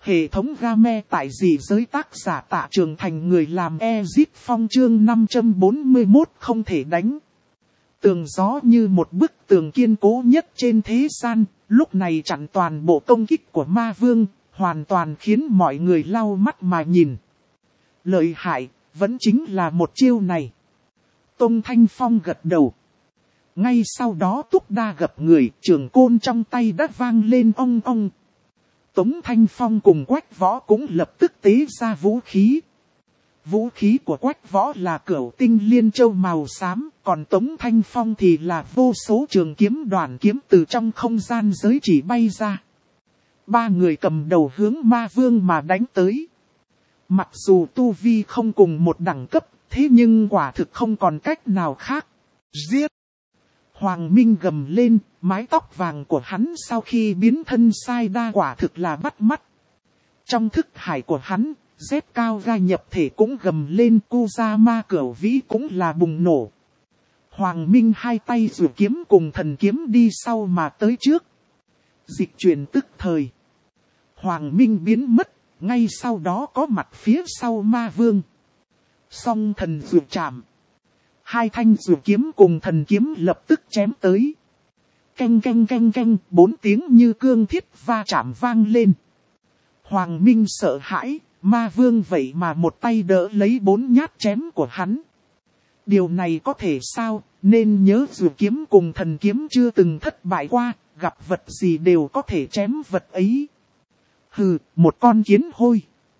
Hệ thống game tại dị giới tác giả Tạ Trường Thành, người làm Exit Phong, chương 541 không thể đánh. Tường gió như một bức tường kiên cố nhất trên thế gian, lúc này chặn toàn bộ công kích của ma vương, hoàn toàn khiến mọi người lau mắt mà nhìn. Lợi hại, vẫn chính là một chiêu này. Tông Thanh Phong gật đầu. Ngay sau đó Túc Đa gặp người, trường côn trong tay đã vang lên ong ong. Tống Thanh Phong cùng Quách Võ cũng lập tức tế ra vũ khí. Vũ khí của Quách Võ là Cửu Tinh Liên Châu màu xám, còn Tống Thanh Phong thì là vô số trường kiếm đoàn kiếm từ trong không gian giới chỉ bay ra. Ba người cầm đầu hướng ma vương mà đánh tới. Mặc dù tu vi không cùng một đẳng cấp, thế nhưng quả thực không còn cách nào khác. Giết! Hoàng Minh gầm lên, mái tóc vàng của hắn sau khi biến thân sai đa quả thực là bắt mắt. Trong thức hải của hắn, Z cao ga nhập thể cũng gầm lên, Kusama Cửu Vĩ cũng là bùng nổ. Hoàng Minh hai tay giơ kiếm cùng thần kiếm đi sau mà tới trước. Dịch chuyển tức thời. Hoàng Minh biến mất, ngay sau đó có mặt phía sau ma vương. Song thần giơ chạm. Hai thanh giơ kiếm cùng thần kiếm lập tức chém tới. Canh canh canh canh, 4 tiếng như cương thiết va chạm vang lên. Hoàng Minh sợ hãi, ma vương vậy mà một tay đỡ lấy 4 nhát chém của hắn. Điều này có thể sao, nên nhớ giơ kiếm cùng thần kiếm chưa từng thất bại qua, gặp vật gì đều có thể chém vật ấy. Hừ, một con kiến hôi.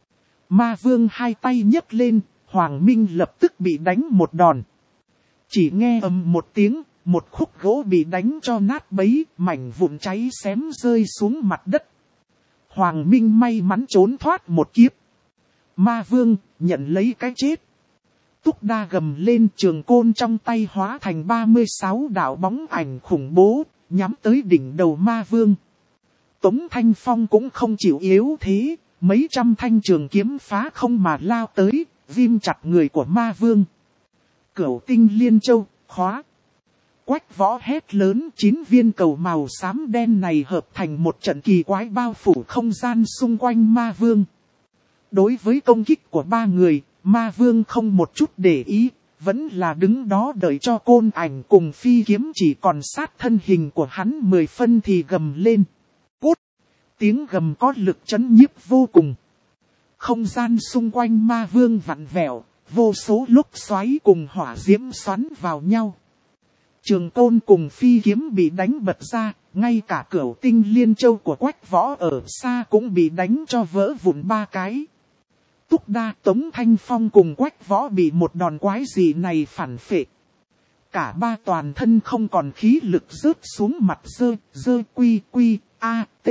Ma vương hai tay nhấc lên, Hoàng Minh lập tức bị đánh một đòn. Chỉ nghe ầm một tiếng, một khúc gỗ bị đánh cho nát bấy, mảnh vụn cháy xém rơi xuống mặt đất. Hoàng Minh may mắn trốn thoát một kiếp. Ma vương, nhận lấy cái chết. Túc Đa gầm lên, trường côn trong tay hóa thành 36 đạo bóng ảnh khủng bố, nhắm tới đỉnh đầu ma vương. Tống Thanh Phong cũng không chịu yếu thế, mấy trăm thanh trường kiếm phá không mà lao tới, ghim chặt người của ma vương. Cửu Tinh Liên Châu, khóa. Quách Võ hét lớn, 9 viên cầu màu xám đen này hợp thành một trận kỳ quái bao phủ không gian xung quanh ma vương. Đối với công kích của ba người, ma vương không một chút để ý, vẫn là đứng đó đợi cho côn ảnh cùng phi kiếm chỉ còn sát thân hình của hắn 10 phân thì gầm lên. Cút! Tiếng gầm có lực chấn nhiếp vô cùng. Không gian xung quanh ma vương vặn vẹo, vô số lúc xoáy cùng hỏa diễm xoắn vào nhau. Trường côn cùng phi kiếm bị đánh bật ra, ngay cả Cửu Tinh Liên Châu của Quách Võ ở xa cũng bị đánh cho vỡ vụn 3 cái. Túc Đa, Tống Thanh Phong cùng Quách Võ bị một đòn quái dị này phản phệ. Cả ba toàn thân không còn khí lực rớt xuống mặt dơ quy a t.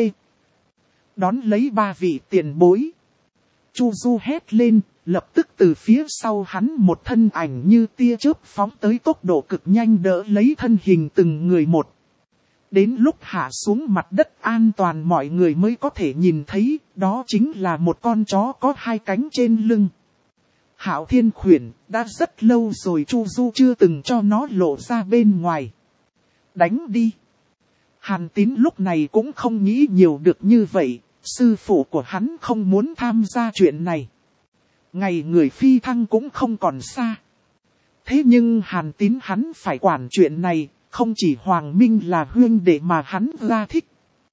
Đón lấy ba vị tiền bối. Chu Du hét lên, lập tức từ phía sau hắn một thân ảnh như tia chớp phóng tới tốc độ cực nhanh đỡ lấy thân hình từng người một. Đến lúc hạ xuống mặt đất an toàn mọi người mới có thể nhìn thấy, đó chính là một con chó có 2 cánh trên lưng. Hạo Thiên Khuyển, đã rất lâu rồi Chu Du chưa từng cho nó lộ ra bên ngoài. Đánh đi. Hàn Tín lúc này cũng không nghĩ nhiều được như vậy, sư phụ của hắn không muốn tham gia chuyện này. Ngày người phi thăng cũng không còn xa. Thế nhưng Hàn Tín hắn phải quản chuyện này. Không chỉ Hoàng Minh là huynh đệ mà hắn ra thích.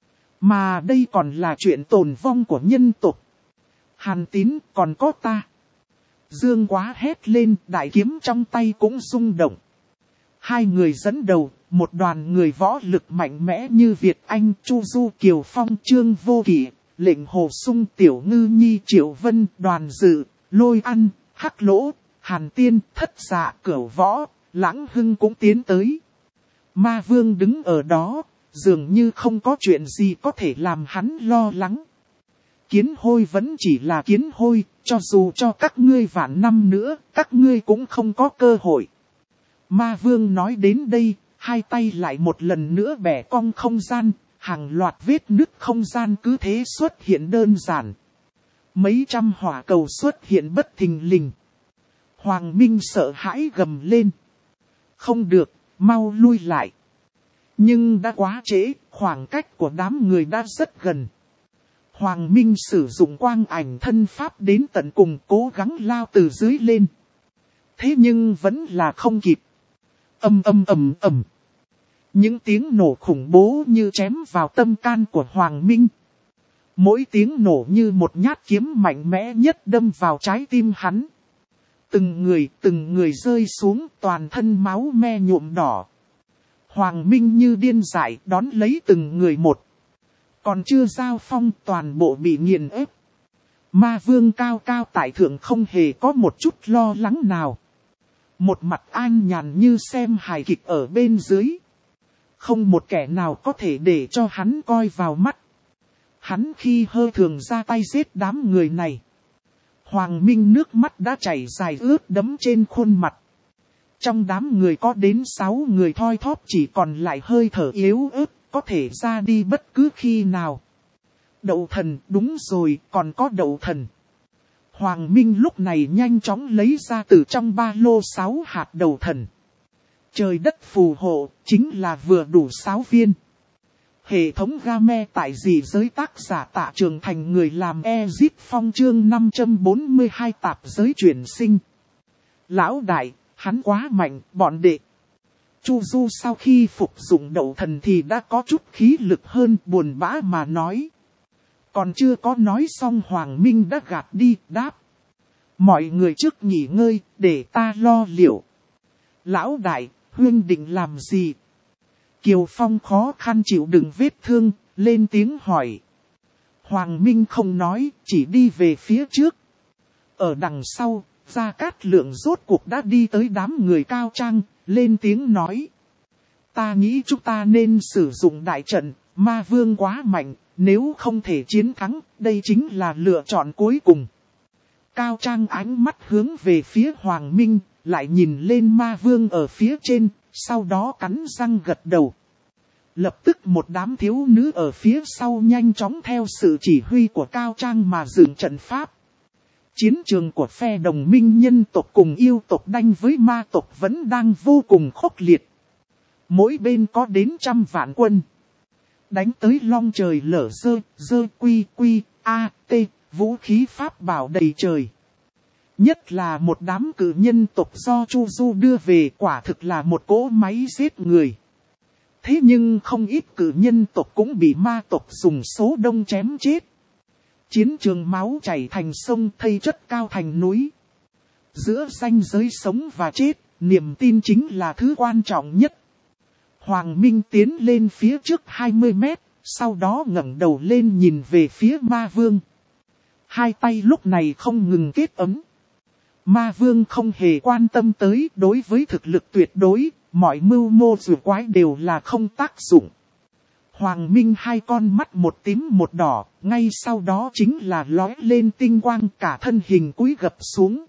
Mà đây còn là chuyện tồn vong của nhân tộc. Hàn Tín còn có ta. Dương Quá hét lên, đại kiếm trong tay cũng rung động. Hai người dẫn đầu, một đoàn người võ lực mạnh mẽ như Việt Anh, Chu Du, Kiều Phong, Trương Vô Kỵ, Lệnh Hồ Sung, Tiểu Ngư Nhi, Triệu Vân, Đoàn Dự, Lôi Ăn, Hắc Lỗ, Hàn Tiên, Thất Dạ, Cửu Võ, Lãng Hưng cũng tiến tới. Ma vương đứng ở đó, dường như không có chuyện gì có thể làm hắn lo lắng. Kiến hôi vẫn chỉ là kiến hôi, cho dù cho các ngươi vạn năm nữa, các ngươi cũng không có cơ hội. Ma vương nói đến đây, hai tay lại một lần nữa bẻ cong không gian, hàng loạt vết nứt không gian cứ thế xuất hiện đơn giản. Mấy trăm hỏa cầu xuất hiện bất thình lình. Hoàng Minh sợ hãi gầm lên. Không được. Mau lui lại. Nhưng đã quá trễ, khoảng cách của đám người đã rất gần. Hoàng Minh sử dụng quang ảnh thân pháp đến tận cùng cố gắng lao từ dưới lên. Thế nhưng vẫn là không kịp. Ầm. Những tiếng nổ khủng bố như chém vào tâm can của Hoàng Minh. Mỗi tiếng nổ như một nhát kiếm mạnh mẽ nhất đâm vào trái tim hắn. Từng người rơi xuống, toàn thân máu me nhuộm đỏ. Hoàng Minh như điên dại đón lấy từng người một. Còn chưa giao phong, toàn bộ bị nghiền ép. Ma Vương cao cao tại thượng không hề có một chút lo lắng nào. Một mặt an nhàn như xem hài kịch ở bên dưới. Không một kẻ nào có thể để cho hắn coi vào mắt. Hắn khi hơi thường ra tay giết đám người này. Hoàng Minh nước mắt đã chảy dài ướt đẫm trên khuôn mặt. Trong đám người có đến 6 người thoi thóp chỉ còn lại hơi thở yếu ớt, có thể ra đi bất cứ khi nào. Đậu thần, đúng rồi, còn có đậu thần. Hoàng Minh lúc này nhanh chóng lấy ra từ trong ba lô 6 hạt đậu thần. Trời đất phù hộ, chính là vừa đủ 6 viên. Hệ thống game tại dị giới tác giả Tạ Trường Thành người làm Ezip Phong chương 542 tạp giới chuyển sinh. Lão đại, hắn quá mạnh, bọn đệ. Chu Du sau khi phục dụng đậu thần thì đã có chút khí lực hơn, buồn bã mà nói. Còn chưa có nói xong Hoàng Minh đã gạt đi, đáp. Mọi người trước nghỉ ngơi, để ta lo liệu. Lão đại, huynh định làm gì? Kiều Phong khó khăn chịu đựng vết thương, lên tiếng hỏi. Hoàng Minh không nói, chỉ đi về phía trước. Ở đằng sau, Gia Cát Lượng rốt cuộc đã đi tới đám người Cao Trang, lên tiếng nói. Ta nghĩ chúng ta nên sử dụng đại trận, Ma Vương quá mạnh, nếu không thể chiến thắng, đây chính là lựa chọn cuối cùng. Cao Trang ánh mắt hướng về phía Hoàng Minh, lại nhìn lên Ma Vương ở phía trên, sau đó cắn răng gật đầu. Lập tức một đám thiếu nữ ở phía sau nhanh chóng theo sự chỉ huy của Cao Trang mà dựng trận pháp. Chiến trường của phe đồng minh nhân tộc cùng yêu tộc đánh với ma tộc vẫn đang vô cùng khốc liệt. Mỗi bên có đến 100 vạn quân. Đánh tới long trời lở dơ quy a,t, vũ khí pháp bảo đầy trời. Nhất là một đám cự nhân tộc do Chu Du đưa về quả thực là một cỗ máy giết người. Thế nhưng không ít cự nhân tộc cũng bị ma tộc dùng số đông chém chết. Chiến trường máu chảy thành sông, thây chất cao thành núi. Giữa ranh giới sống và chết, niềm tin chính là thứ quan trọng nhất. Hoàng Minh tiến lên phía trước 20 mét, sau đó ngẩng đầu lên nhìn về phía Ma Vương. Hai tay lúc này không ngừng kết ấm. Ma Vương không hề quan tâm tới, đối với thực lực tuyệt đối, mọi mưu mô dù quái đều là không tác dụng. Hoàng Minh hai con mắt một tím một đỏ, ngay sau đó chính là lóe lên tinh quang, cả thân hình cúi gập xuống.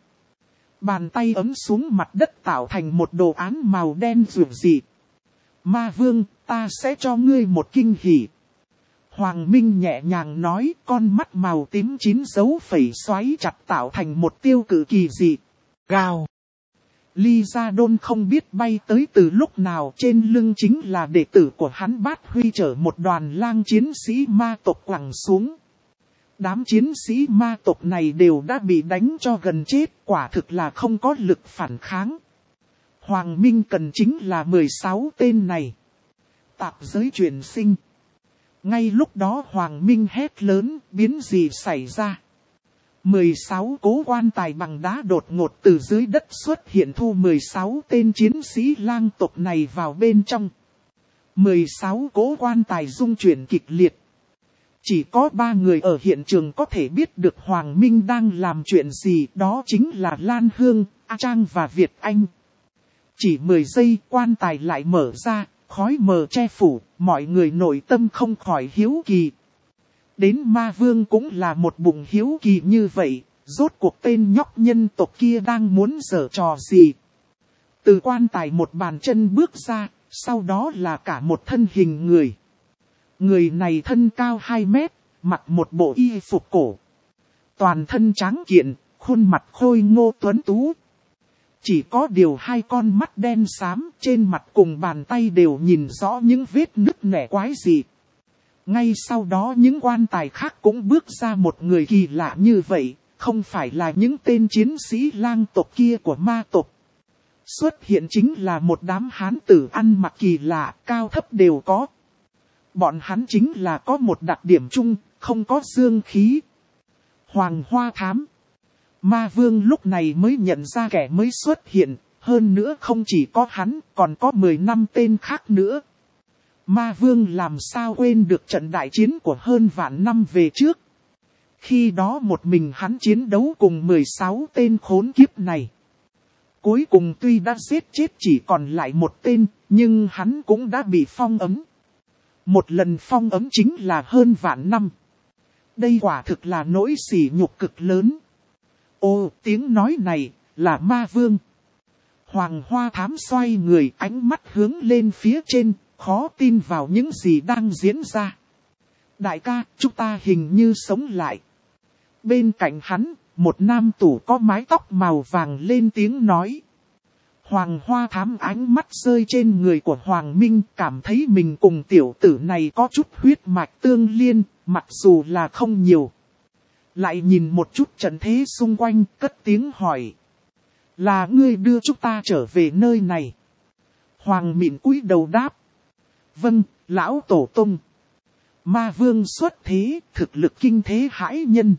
Bàn tay ấm xuống mặt đất tạo thành một đồ án màu đen rực rỡ. Ma Vương, ta sẽ cho ngươi một kinh hỉ. Hoàng Minh nhẹ nhàng nói, con mắt màu tím chín dấu phẩy xoáy chặt tạo thành một tiêu cự kỳ dị. Gào. Ly Gia Đôn không biết bay tới từ lúc nào, trên lưng chính là đệ tử của hắn Bát Huy chở một đoàn lang chiến sĩ ma tộc quẳng xuống. Đám chiến sĩ ma tộc này đều đã bị đánh cho gần chết, quả thực là không có lực phản kháng. Hoàng Minh cần chính là 16 tên này. Tạp giới chuyển sinh. Ngay lúc đó Hoàng Minh hét lớn, biến gì xảy ra? 16 cố quan tài bằng đá đột ngột từ dưới đất xuất hiện, thu 16 tên chiến sĩ lang tộc này vào bên trong. 16 cố quan tài rung chuyển kịch liệt. Chỉ có 3 người ở hiện trường có thể biết được Hoàng Minh đang làm chuyện gì, đó chính là Lan Hương, A Trang và Việt Anh. Chỉ 10 giây quan tài lại mở ra, khói mờ che phủ, mọi người nội tâm không khỏi hiếu kỳ. Đến Ma Vương cũng là một bụng hiếu kỳ như vậy, rốt cuộc tên nhóc nhân tộc kia đang muốn giở trò gì. Từ quan tài một bàn chân bước ra, sau đó là cả một thân hình người. Người này thân cao 2 mét, mặc một bộ y phục cổ. Toàn thân tráng kiện, khuôn mặt khôi ngô tuấn tú. Chỉ có điều hai con mắt đen xám, trên mặt cùng bàn tay đều nhìn rõ những vết nứt nẻ quái dị. Ngay sau đó những quan tài khác cũng bước ra một người kỳ lạ như vậy, không phải là những tên chiến sĩ lang tộc kia của ma tộc. Xuất hiện chính là một đám hán tử ăn mặc kỳ lạ, cao thấp đều có. Bọn hắn chính là có một đặc điểm chung, không có dương khí. Hoàng Hoa Thám. Ma Vương lúc này mới nhận ra kẻ mới xuất hiện, hơn nữa không chỉ có hắn, còn có 15 tên khác nữa. Ma Vương làm sao quên được trận đại chiến của hơn vạn năm về trước. Khi đó một mình hắn chiến đấu cùng 16 tên khốn kiếp này. Cuối cùng tuy đã giết chết chỉ còn lại một tên, nhưng hắn cũng đã bị phong ấm. Một lần phong ấm chính là hơn vạn năm. Đây quả thực là nỗi sỉ nhục cực lớn. Ô, tiếng nói này, là Ma Vương. Hoàng Hoa Thám xoay người, ánh mắt hướng lên phía trên, khó tin vào những gì đang diễn ra. Đại ca, chúng ta hình như sống lại. Bên cạnh hắn, một nam tử có mái tóc màu vàng lên tiếng nói. Hoàng Hoa Thám ánh mắt rơi trên người của Hoàng Minh, cảm thấy mình cùng tiểu tử này có chút huyết mạch tương liên, mặc dù là không nhiều. Lại nhìn một chút trận thế xung quanh, cất tiếng hỏi. Là ngươi đưa chúng ta trở về nơi này. Hoàng Mịn cúi đầu đáp. Vâng, lão tổ tông. Ma Vương xuất thế, thực lực kinh thế hãi nhân.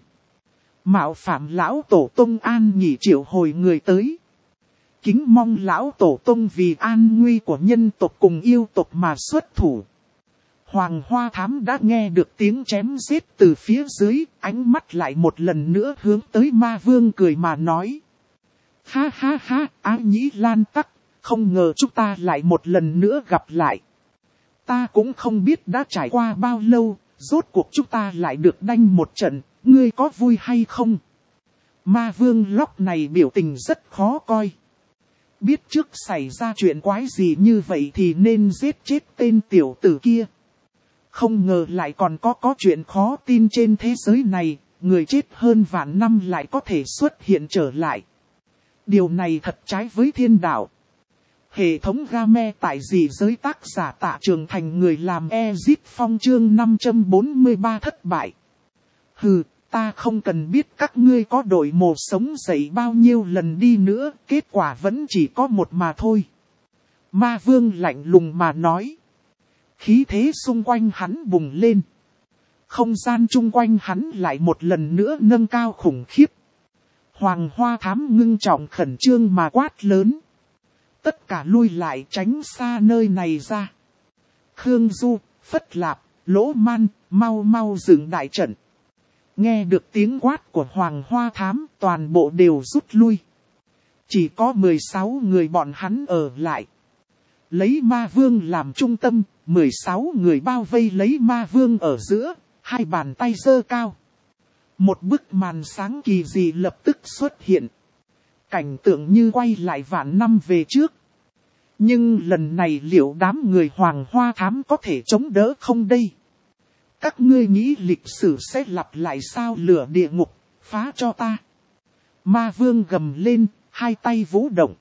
Mạo phạm lão tổ tông an nhị triệu hồi người tới. Kính mong lão tổ tông vì an nguy của nhân tộc cùng yêu tộc mà xuất thủ. Hoàng Hoa Thám đã nghe được tiếng chém giết từ phía dưới, ánh mắt lại một lần nữa hướng tới Ma Vương cười mà nói. Ha ha ha, Ái Nhĩ Lan Tắc, không ngờ chúng ta lại một lần nữa gặp lại. Ta cũng không biết đã trải qua bao lâu, rốt cuộc chúng ta lại được đanh một trận, ngươi có vui hay không? Ma Vương lóc này biểu tình rất khó coi. Biết trước xảy ra chuyện quái gì như vậy thì nên giết chết tên tiểu tử kia. Không ngờ lại còn có chuyện khó tin trên thế giới này, người chết hơn vạn năm lại có thể xuất hiện trở lại. Điều này thật trái với thiên đạo. Hệ thống game tại dị giới tác giả Tạ Trường Thành người làm Ezit Phong chương 543 thất bại. Hừ, ta không cần biết các ngươi có đổi mồ sống dậy bao nhiêu lần đi nữa, kết quả vẫn chỉ có một mà thôi. Ma Vương lạnh lùng mà nói. Khí thế xung quanh hắn bùng lên. Không gian chung quanh hắn lại một lần nữa nâng cao khủng khiếp. Hoàng Hoa Thám ngưng trọng khẩn trương mà quát lớn. Tất cả lui lại tránh xa nơi này ra. Khương Du, Phất Lạp, Lỗ Man, mau mau dựng đại trận. Nghe được tiếng quát của Hoàng Hoa Thám, toàn bộ đều rút lui. Chỉ có 16 người bọn hắn ở lại. Lấy Ma Vương làm trung tâm, 16 người bao vây lấy Ma Vương ở giữa, hai bàn tay giơ cao. Một bức màn sáng kỳ dị lập tức xuất hiện. Cảnh tượng như quay lại vạn năm về trước. Nhưng lần này liệu đám người Hoàng Hoa Thám có thể chống đỡ không đây? Các ngươi nghĩ lịch sử sẽ lặp lại sao? Lửa địa ngục, phá cho ta. Ma Vương gầm lên, hai tay vũ động.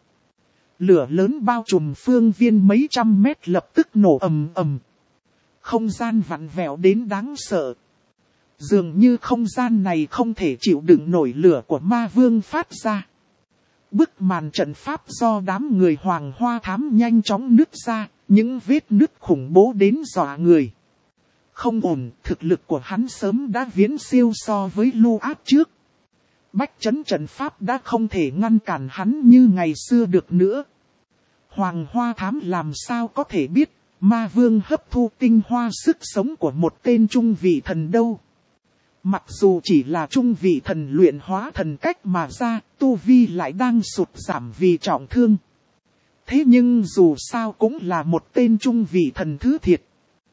Lửa lớn bao trùm phương viên mấy trăm mét lập tức nổ ầm ầm. Không gian vặn vẹo đến đáng sợ. Dường như không gian này không thể chịu đựng nổi lửa của Ma Vương phát ra. Bức màn trận pháp do đám người Hoàng Hoa Thám nhanh chóng nứt ra, những vết nứt khủng bố đến dọa người. Không ổn, thực lực của hắn sớm đã viễn siêu so với Lu Áp trước. Bách trấn trận pháp đã không thể ngăn cản hắn như ngày xưa được nữa. Hoàng Hoa Thám làm sao có thể biết, Ma Vương hấp thu tinh hoa sức sống của một tên trung vị thần đâu. Mặc dù chỉ là trung vị thần luyện hóa thần cách mà ra, tu vi lại đang sụt giảm vì trọng thương. Thế nhưng dù sao cũng là một tên trung vị thần thứ thiệt.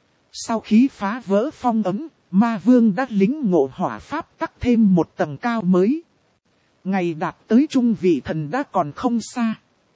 Sau khi phá vỡ phong ấm, Ma Vương đã lĩnh ngộ hỏa pháp tắc thêm một tầng cao mới. Ngày đạt tới trung vị thần đã còn không xa.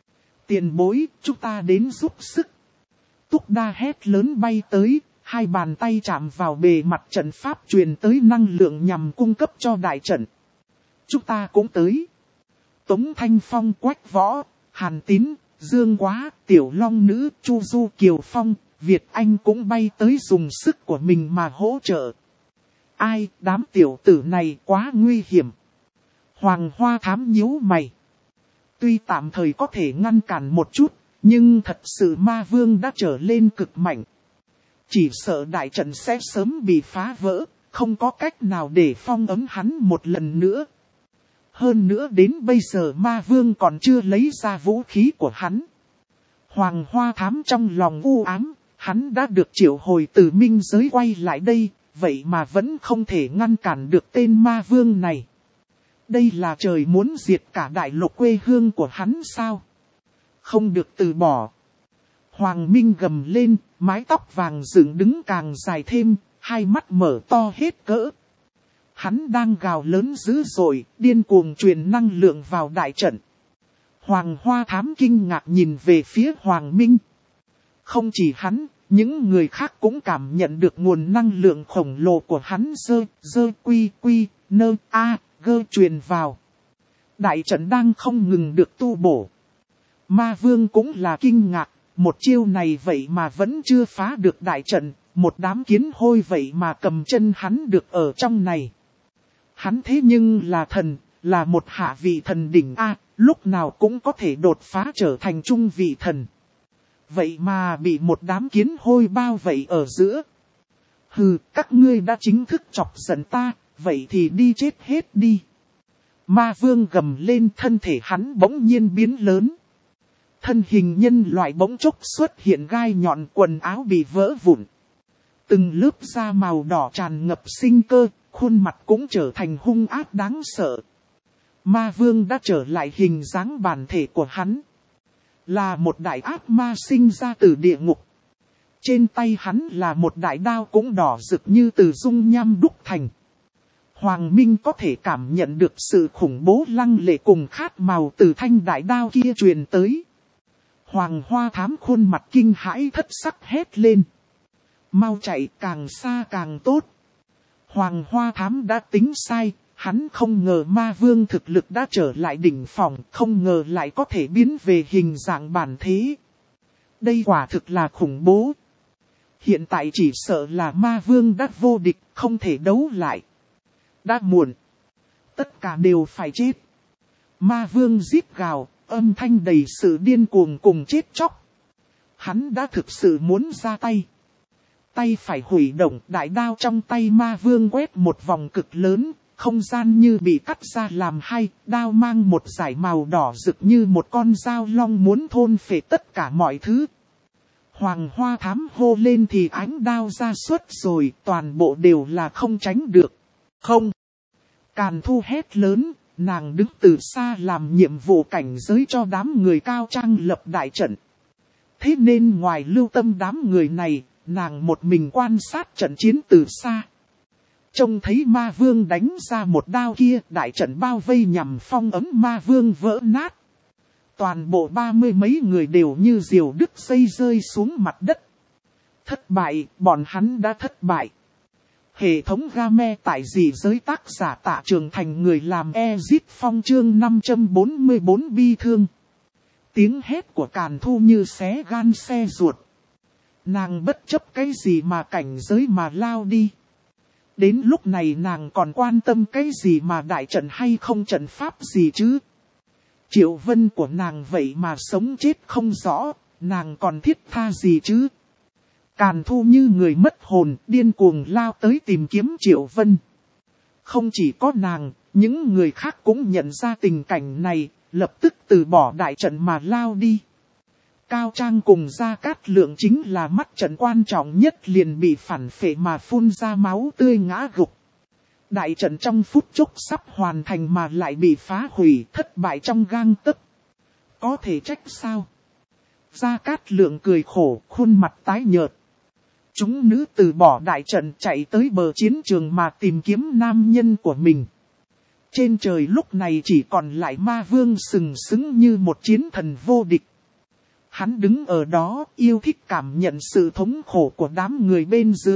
Tiền bối, chúng ta đến giúp sức. Túc Đa hét lớn bay tới, hai bàn tay chạm vào bề mặt trận pháp truyền tới năng lượng nhằm cung cấp cho đại trận. Chúng ta cũng tới. Tống Thanh Phong, Quách Võ, Hàn Tín, Dương Quá, Tiểu Long Nữ, Chu Du, Kiều Phong, Việt Anh cũng bay tới dùng sức của mình mà hỗ trợ. Ai, đám tiểu tử này quá nguy hiểm. Hoàng Hoa Thám nhíu mày. Tuy tạm thời có thể ngăn cản một chút, nhưng thật sự ma vương đã trở lên cực mạnh. Chỉ sợ đại trận sẽ sớm bị phá vỡ, không có cách nào để phong ấn hắn một lần nữa. Hơn nữa đến bây giờ ma vương còn chưa lấy ra vũ khí của hắn. Hoàng Hoa Thám trong lòng u ám, hắn đã được triệu hồi từ minh giới quay lại đây, vậy mà vẫn không thể ngăn cản được tên ma vương này. Đây là trời muốn diệt cả đại lục quê hương của hắn sao? Không được từ bỏ. Hoàng Minh gầm lên, mái tóc vàng dựng đứng càng dài thêm, hai mắt mở to hết cỡ. Hắn đang gào lớn dữ dội, điên cuồng truyền năng lượng vào đại trận. Hoàng Hoa Thám kinh ngạc nhìn về phía Hoàng Minh. Không chỉ hắn, những người khác cũng cảm nhận được nguồn năng lượng khổng lồ của hắn truyền vào. Đại trận đang không ngừng được tu bổ. Ma Vương cũng là kinh ngạc, một chiêu này vậy mà vẫn chưa phá được đại trận, một đám kiến hôi vậy mà cầm chân hắn được ở trong này. Hắn thế nhưng là thần, là một hạ vị thần đỉnh A, lúc nào cũng có thể đột phá trở thành trung vị thần. Vậy mà bị một đám kiến hôi bao vây ở giữa. Hừ, các ngươi đã chính thức chọc giận ta, vậy thì đi chết hết đi. Ma Vương gầm lên, thân thể hắn bỗng nhiên biến lớn. Thân hình nhân loại bỗng chốc xuất hiện gai nhọn, quần áo bị vỡ vụn. Từng lớp da màu đỏ tràn ngập sinh cơ, khuôn mặt cũng trở thành hung ác đáng sợ. Ma Vương đã trở lại hình dáng bản thể của hắn. Là một đại ác ma sinh ra từ địa ngục. Trên tay hắn là một đại đao cũng đỏ rực như từ dung nham đúc thành. Hoàng Minh có thể cảm nhận được sự khủng bố lăng lệ cùng khát màu từ thanh đại đao kia truyền tới. Hoàng Hoa Thám khuôn mặt kinh hãi thất sắc hét lên. Mau chạy, càng xa càng tốt. Hoàng Hoa Thám đã tính sai, hắn không ngờ ma vương thực lực đã trở lại đỉnh phong, không ngờ lại có thể biến về hình dạng bản thế. Đây quả thực là khủng bố. Hiện tại chỉ sợ là ma vương đã vô địch, không thể đấu lại. Đã muộn. Tất cả đều phải chết. Ma vương rít gào, âm thanh đầy sự điên cuồng cùng chết chóc. Hắn đã thực sự muốn ra tay. Tay phải hủy động, đại đao trong tay ma vương quét một vòng cực lớn, không gian như bị cắt ra làm hai, đao mang một dải màu đỏ rực như một con dao long muốn thôn phệ tất cả mọi thứ. Hoàng Hoa Thám hô lên thì ánh đao ra xuất rồi, toàn bộ đều là không tránh được. Không. Càn Thu hét lớn, nàng đứng từ xa làm nhiệm vụ cảnh giới cho đám người cao trang lập đại trận. Thế nên ngoài lưu tâm đám người này, nàng một mình quan sát trận chiến từ xa. Trông thấy ma vương đánh ra một đao kia, đại trận bao vây nhằm phong ấn ma vương vỡ nát. Toàn bộ 30 mấy người đều như diều đứt dây rơi xuống mặt đất. Thất bại, bọn hắn đã thất bại. Hệ thống game tại dị giới tác giả Tạ Trường Thành người làm Ezit Phong chương 544 bi thương. Tiếng hét của Càn Thu như xé gan xe ruột. Nàng bất chấp cái gì mà cảnh giới mà lao đi. Đến lúc này nàng còn quan tâm cái gì mà đại trận hay không trận pháp gì chứ. Triệu Vân của nàng vậy mà sống chết không rõ, nàng còn thiết tha gì chứ. Càn Thu như người mất hồn, điên cuồng lao tới tìm kiếm Triệu Vân. Không chỉ có nàng, những người khác cũng nhận ra tình cảnh này, lập tức từ bỏ đại trận mà lao đi. Cao Trang cùng Gia Cát Lượng chính là mắt trận quan trọng nhất liền bị phản phệ mà phun ra máu tươi ngã gục. Đại trận trong phút chốc sắp hoàn thành mà lại bị phá hủy, thất bại trong gang tấc. Có thể trách sao? Gia Cát Lượng cười khổ, khuôn mặt tái nhợt. Chúng nữ từ bỏ đại trận chạy tới bờ chiến trường mà tìm kiếm nam nhân của mình. Trên trời lúc này chỉ còn lại ma vương sừng sững như một chiến thần vô địch. Hắn đứng ở đó yêu thích cảm nhận sự thống khổ của đám người bên dưới.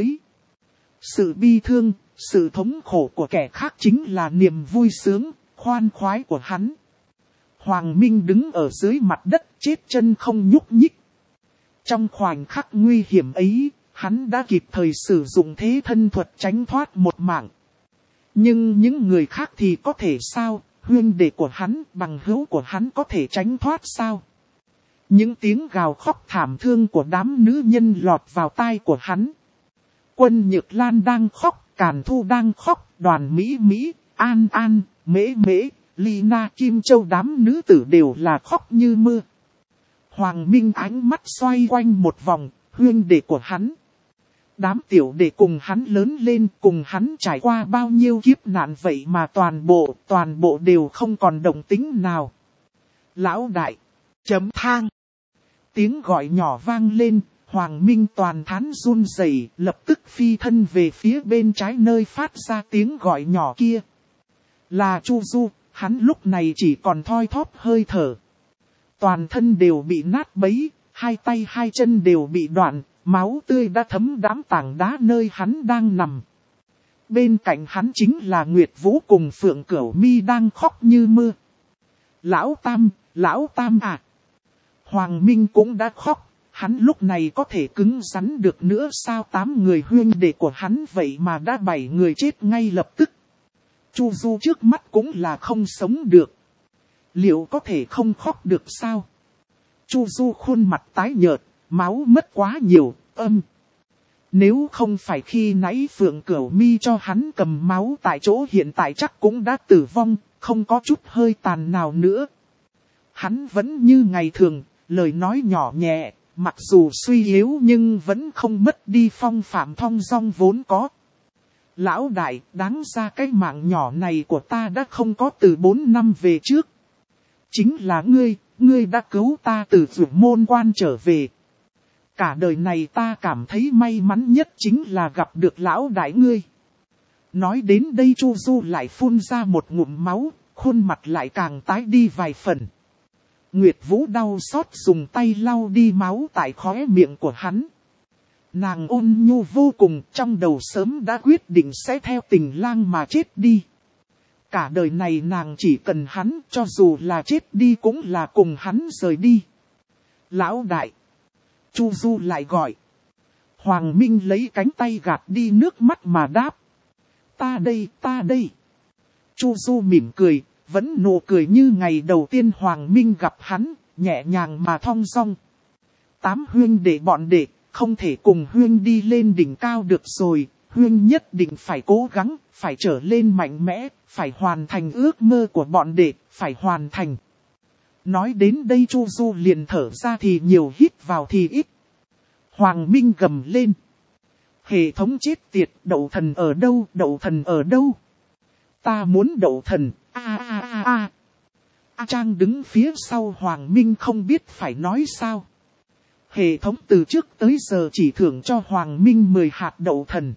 Sự bi thương, sự thống khổ của kẻ khác chính là niềm vui sướng, khoan khoái của hắn. Hoàng Minh đứng ở dưới mặt đất chết chân không nhúc nhích. Trong khoảnh khắc nguy hiểm ấy, hắn đã kịp thời sử dụng thế thân thuật tránh thoát một mạng. Nhưng những người khác thì có thể sao? Huynh đệ của hắn, bằng hữu của hắn có thể tránh thoát sao? Những tiếng gào khóc thảm thương của đám nữ nhân lọt vào tai của hắn. Quân Nhược Lan đang khóc, Càn Thu đang khóc, Đoàn Mỹ Mỹ, An An, Mễ Mễ, Ly Na Kim Châu đám nữ tử đều là khóc như mưa. Hoàng Minh ánh mắt xoay quanh một vòng, huynh đệ của hắn. Đám tiểu đệ cùng hắn lớn lên, cùng hắn trải qua bao nhiêu kiếp nạn vậy mà toàn bộ đều không còn động tính nào. Lão đại, chấm thang. Tiếng gọi nhỏ vang lên, Hoàng Minh toàn thán run rẩy, lập tức phi thân về phía bên trái nơi phát ra tiếng gọi nhỏ kia. Là Chu Du, hắn lúc này chỉ còn thoi thóp hơi thở. Toàn thân đều bị nát bấy, hai tay hai chân đều bị đoạn, máu tươi đã thấm đám tảng đá nơi hắn đang nằm. Bên cạnh hắn chính là Nguyệt Vũ cùng Phượng Cửu Mi đang khóc như mưa. Lão Tam à! Hoàng Minh cũng đã khóc, hắn lúc này có thể cứng rắn được nữa sao? 8 người huynh đệ của hắn vậy mà đã 7 người chết ngay lập tức. Chu Du trước mắt cũng là không sống được. Liệu có thể không khóc được sao? Chu Du khuôn mặt tái nhợt, máu mất quá nhiều, Nếu không phải khi nãy Phượng Cửu Mi cho hắn cầm máu tại chỗ hiện tại chắc cũng đã tử vong, không có chút hơi tàn nào nữa. Hắn vẫn như ngày thường, lời nói nhỏ nhẹ, mặc dù suy yếu nhưng vẫn không mất đi phong phạm thong dong vốn có. Lão đại, đáng ra cái mạng nhỏ này của ta đã không có từ 4 năm về trước. Chính là ngươi đã cứu ta từ Dược Môn Quan trở về. Cả đời này ta cảm thấy may mắn nhất chính là gặp được lão đại ngươi. Nói đến đây Chu Du lại phun ra một ngụm máu, khuôn mặt lại càng tái đi vài phần. Nguyệt Vũ đau xót dùng tay lau đi máu tại khóe miệng của hắn. Nàng ôn nhu vô cùng, trong đầu sớm đã quyết định sẽ theo Tình Lang mà chết đi. Cả đời này nàng chỉ cần hắn, cho dù là chết đi cũng là cùng hắn rời đi. Lão đại! Chu Du lại gọi. Hoàng Minh lấy cánh tay gạt đi nước mắt mà đáp. Ta đây. Chu Du mỉm cười, vẫn nụ cười như ngày đầu tiên Hoàng Minh gặp hắn, nhẹ nhàng mà thong dong. 8 huynh đệ bọn đệ, không thể cùng huynh đi lên đỉnh cao được rồi, huynh nhất định phải cố gắng, phải trở lên mạnh mẽ, phải hoàn thành ước mơ của bọn đệ, phải hoàn thành. Nói đến đây Chu Du liền thở ra thì nhiều, hít vào thì ít. Hoàng Minh gầm lên. Hệ thống chết tiệt, đậu thần ở đâu? Ta muốn đậu thần, A Trang đứng phía sau Hoàng Minh không biết phải nói sao. Hệ thống từ trước tới giờ chỉ thưởng cho Hoàng Minh 10 hạt đậu thần.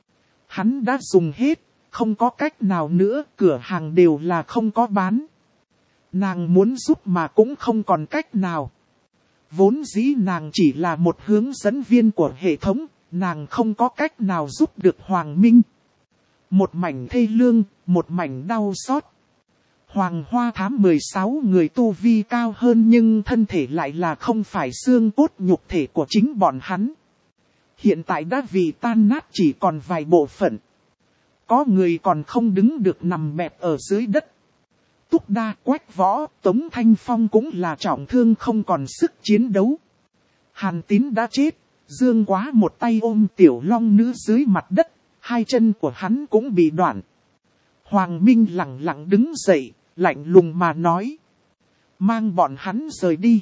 Hắn đã dùng hết, không có cách nào nữa, cửa hàng đều là không có bán. Nàng muốn giúp mà cũng không còn cách nào. Vốn dĩ nàng chỉ là một hướng dẫn viên của hệ thống, nàng không có cách nào giúp được Hoàng Minh. Một mảnh thê lương, một mảnh đau xót. Hoàng Hoa Thám 16 người tu vi cao hơn nhưng thân thể lại là không phải xương cốt nhục thể của chính bọn hắn. Hiện tại đã vì tan nát chỉ còn vài bộ phận. Có người còn không đứng được nằm bẹp ở dưới đất. Túc Đa, Quách Võ, Tống Thanh Phong cũng là trọng thương không còn sức chiến đấu. Hàn Tín đã chết, Dương Quá một tay ôm tiểu long nữ dưới mặt đất, hai chân của hắn cũng bị đoạn. Hoàng Minh lặng lặng đứng dậy, lạnh lùng mà nói. Mang bọn hắn rời đi.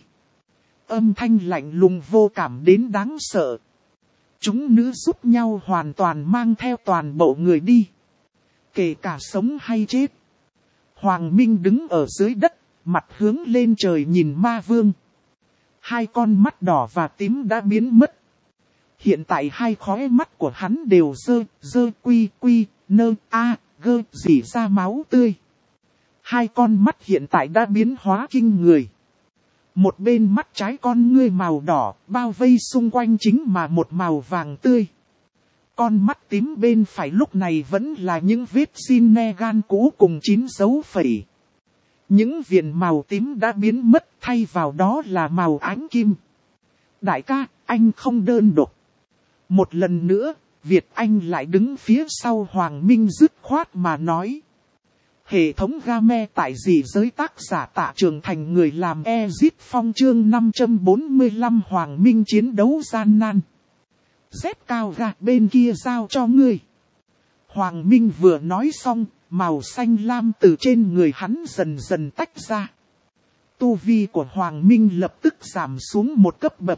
Âm thanh lạnh lùng vô cảm đến đáng sợ. Chúng nữ giúp nhau hoàn toàn mang theo toàn bộ người đi. Kể cả sống hay chết. Hoàng Minh đứng ở dưới đất, mặt hướng lên trời nhìn Ma Vương. Hai con mắt đỏ và tím đã biến mất. Hiện tại hai khóe mắt của hắn đều rỉ ra máu tươi. Hai con mắt hiện tại đã biến hóa kinh người. Một bên mắt trái con ngươi màu đỏ, bao vây xung quanh chính mà một màu vàng tươi. Con mắt tím bên phải lúc này vẫn là những vết xin me gan cũ cùng 9 dấu phẩy. Những viền màu tím đã biến mất, thay vào đó là màu ánh kim. Đại ca, anh không đơn độc. Một lần nữa, Việt Anh lại đứng phía sau Hoàng Minh dứt khoát mà nói. Hệ thống game tại dị giới tác giả Tạ Trường Thành người làm Exit Phong chương 545 Hoàng Minh chiến đấu gian nan. Z cao gạc bên kia giao cho ngươi. Hoàng Minh vừa nói xong, màu xanh lam từ trên người hắn dần dần tách ra. Tu vi của Hoàng Minh lập tức giảm xuống một cấp bậc.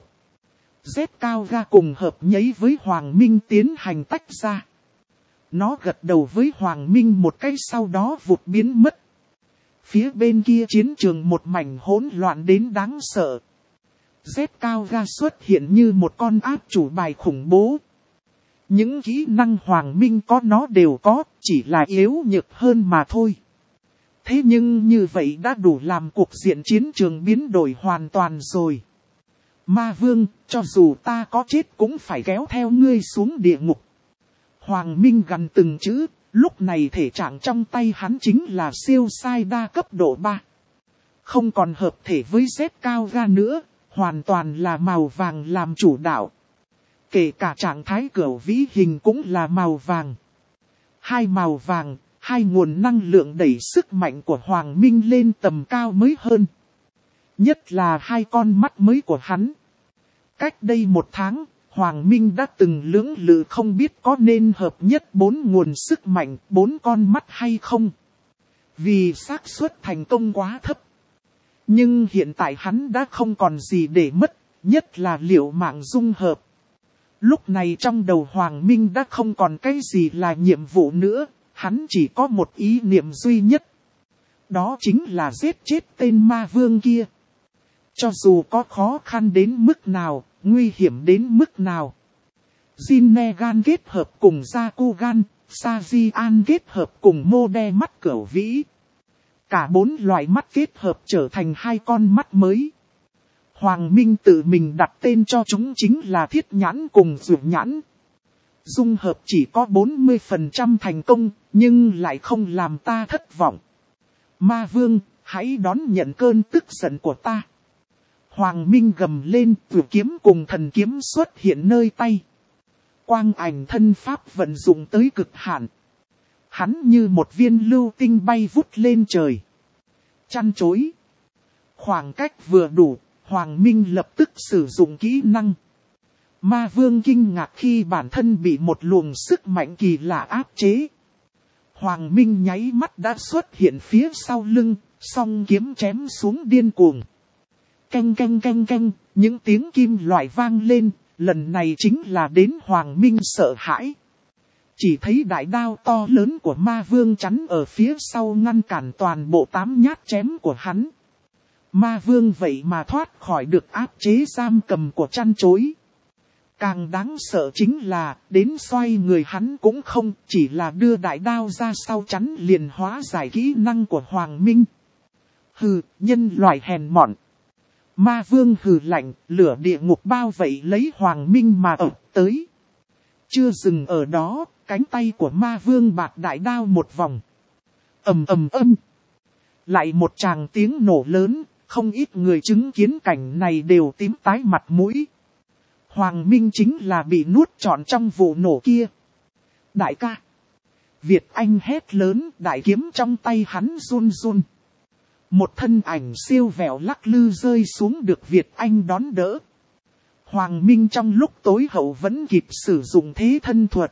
Z cao ga cùng hợp nháy với Hoàng Minh tiến hành tách ra. Nó gật đầu với Hoàng Minh một cái sau đó vụt biến mất. Phía bên kia chiến trường một mảnh hỗn loạn đến đáng sợ. Z cao ga xuất hiện như một con áp chủ bài khủng bố. Những kỹ năng Hoàng Minh có nó đều có, chỉ là yếu nhược hơn mà thôi. Thế nhưng như vậy đã đủ làm cuộc diện chiến trường biến đổi hoàn toàn rồi. Ma Vương, cho dù ta có chết cũng phải kéo theo ngươi xuống địa ngục. Hoàng Minh gằn từng chữ, lúc này thể trạng trong tay hắn chính là siêu sai đa cấp độ 3. Không còn hợp thể với Z cao ga nữa, hoàn toàn là màu vàng làm chủ đạo. Kể cả trạng thái cửu vĩ hình cũng là màu vàng. Hai màu vàng, hai nguồn năng lượng đẩy sức mạnh của Hoàng Minh lên tầm cao mới hơn. Nhất là hai con mắt mới của hắn. Cách đây một tháng, Hoàng Minh đã từng lưỡng lự không biết có nên hợp nhất 4 nguồn sức mạnh, 4 con mắt hay không. Vì xác suất thành công quá thấp. Nhưng hiện tại hắn đã không còn gì để mất, nhất là liệu mạng dung hợp. Lúc này trong đầu Hoàng Minh đã không còn cái gì là nhiệm vụ nữa, hắn chỉ có một ý niệm duy nhất. Đó chính là giết chết tên ma vương kia. Cho dù có khó khăn đến mức nào, nguy hiểm đến mức nào. Zinnegan kết hợp cùng Zakugan, Sajian kết hợp cùng Mode mắt cửu vĩ. Cả 4 loại mắt kết hợp trở thành 2 con mắt mới. Hoàng Minh tự mình đặt tên cho chúng chính là Thiết Nhãn cùng Dụ Nhãn. Dung hợp chỉ có 40% thành công, nhưng lại không làm ta thất vọng. Ma Vương, hãy đón nhận cơn tức giận của ta. Hoàng Minh gầm lên, Dụ kiếm cùng thần kiếm xuất hiện nơi tay. Quang ảnh thân pháp vận dụng tới cực hạn. Hắn như một viên lưu tinh bay vút lên trời. Chăn chối. Khoảng cách vừa đủ, Hoàng Minh lập tức sử dụng kỹ năng. Ma Vương kinh ngạc khi bản thân bị một luồng sức mạnh kỳ lạ áp chế. Hoàng Minh nháy mắt đã xuất hiện phía sau lưng, song kiếm chém xuống điên cuồng. Canh canh canh canh, những tiếng kim loại vang lên, lần này chính là đến Hoàng Minh sợ hãi. Chỉ thấy đại đao to lớn của Ma Vương chắn ở phía sau ngăn cản toàn bộ 8 nhát chém của hắn. Ma Vương vậy mà thoát khỏi được áp chế giam cầm của chăn chối. Càng đáng sợ chính là, đến xoay người hắn cũng không, chỉ là đưa đại đao ra sau chắn liền hóa giải kỹ năng của Hoàng Minh. Hừ, nhân loại hèn mọn. Ma Vương hừ lạnh, lửa địa ngục bao vây lấy Hoàng Minh mà ập tới. Chưa dừng ở đó, cánh tay của Ma Vương bạt đại đao một vòng. Ầm ầm ầm. Lại một tràng tiếng nổ lớn, không ít người chứng kiến cảnh này đều tím tái mặt mũi. Hoàng Minh chính là bị nuốt trọn trong vụ nổ kia. Đại ca. Việt Anh hét lớn, đại kiếm trong tay hắn run run. Một thân ảnh siêu vẹo lắc lư rơi xuống được Việt Anh đón đỡ. Hoàng Minh trong lúc tối hậu vẫn kịp sử dụng thế thân thuật.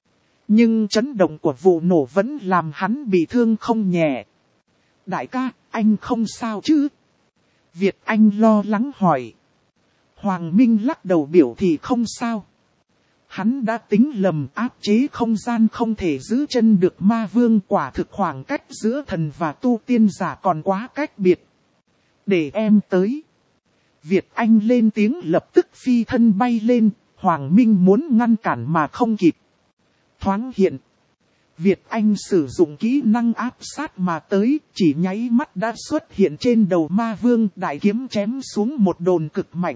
Nhưng chấn động của vụ nổ vẫn làm hắn bị thương không nhẹ. Đại ca, anh không sao chứ? Việt Anh lo lắng hỏi. Hoàng Minh lắc đầu biểu thị không sao. Hắn đã tính lầm áp chế không gian không thể giữ chân được Ma Vương, quả thực khoảng cách giữa thần và tu tiên giả còn quá cách biệt. Để em tới. Việt Anh lên tiếng lập tức phi thân bay lên, Hoàng Minh muốn ngăn cản mà không kịp. Thoáng hiện. Việt Anh sử dụng kỹ năng áp sát mà tới, chỉ nháy mắt đã xuất hiện trên đầu Ma Vương, đại kiếm chém xuống một đồn cực mạnh.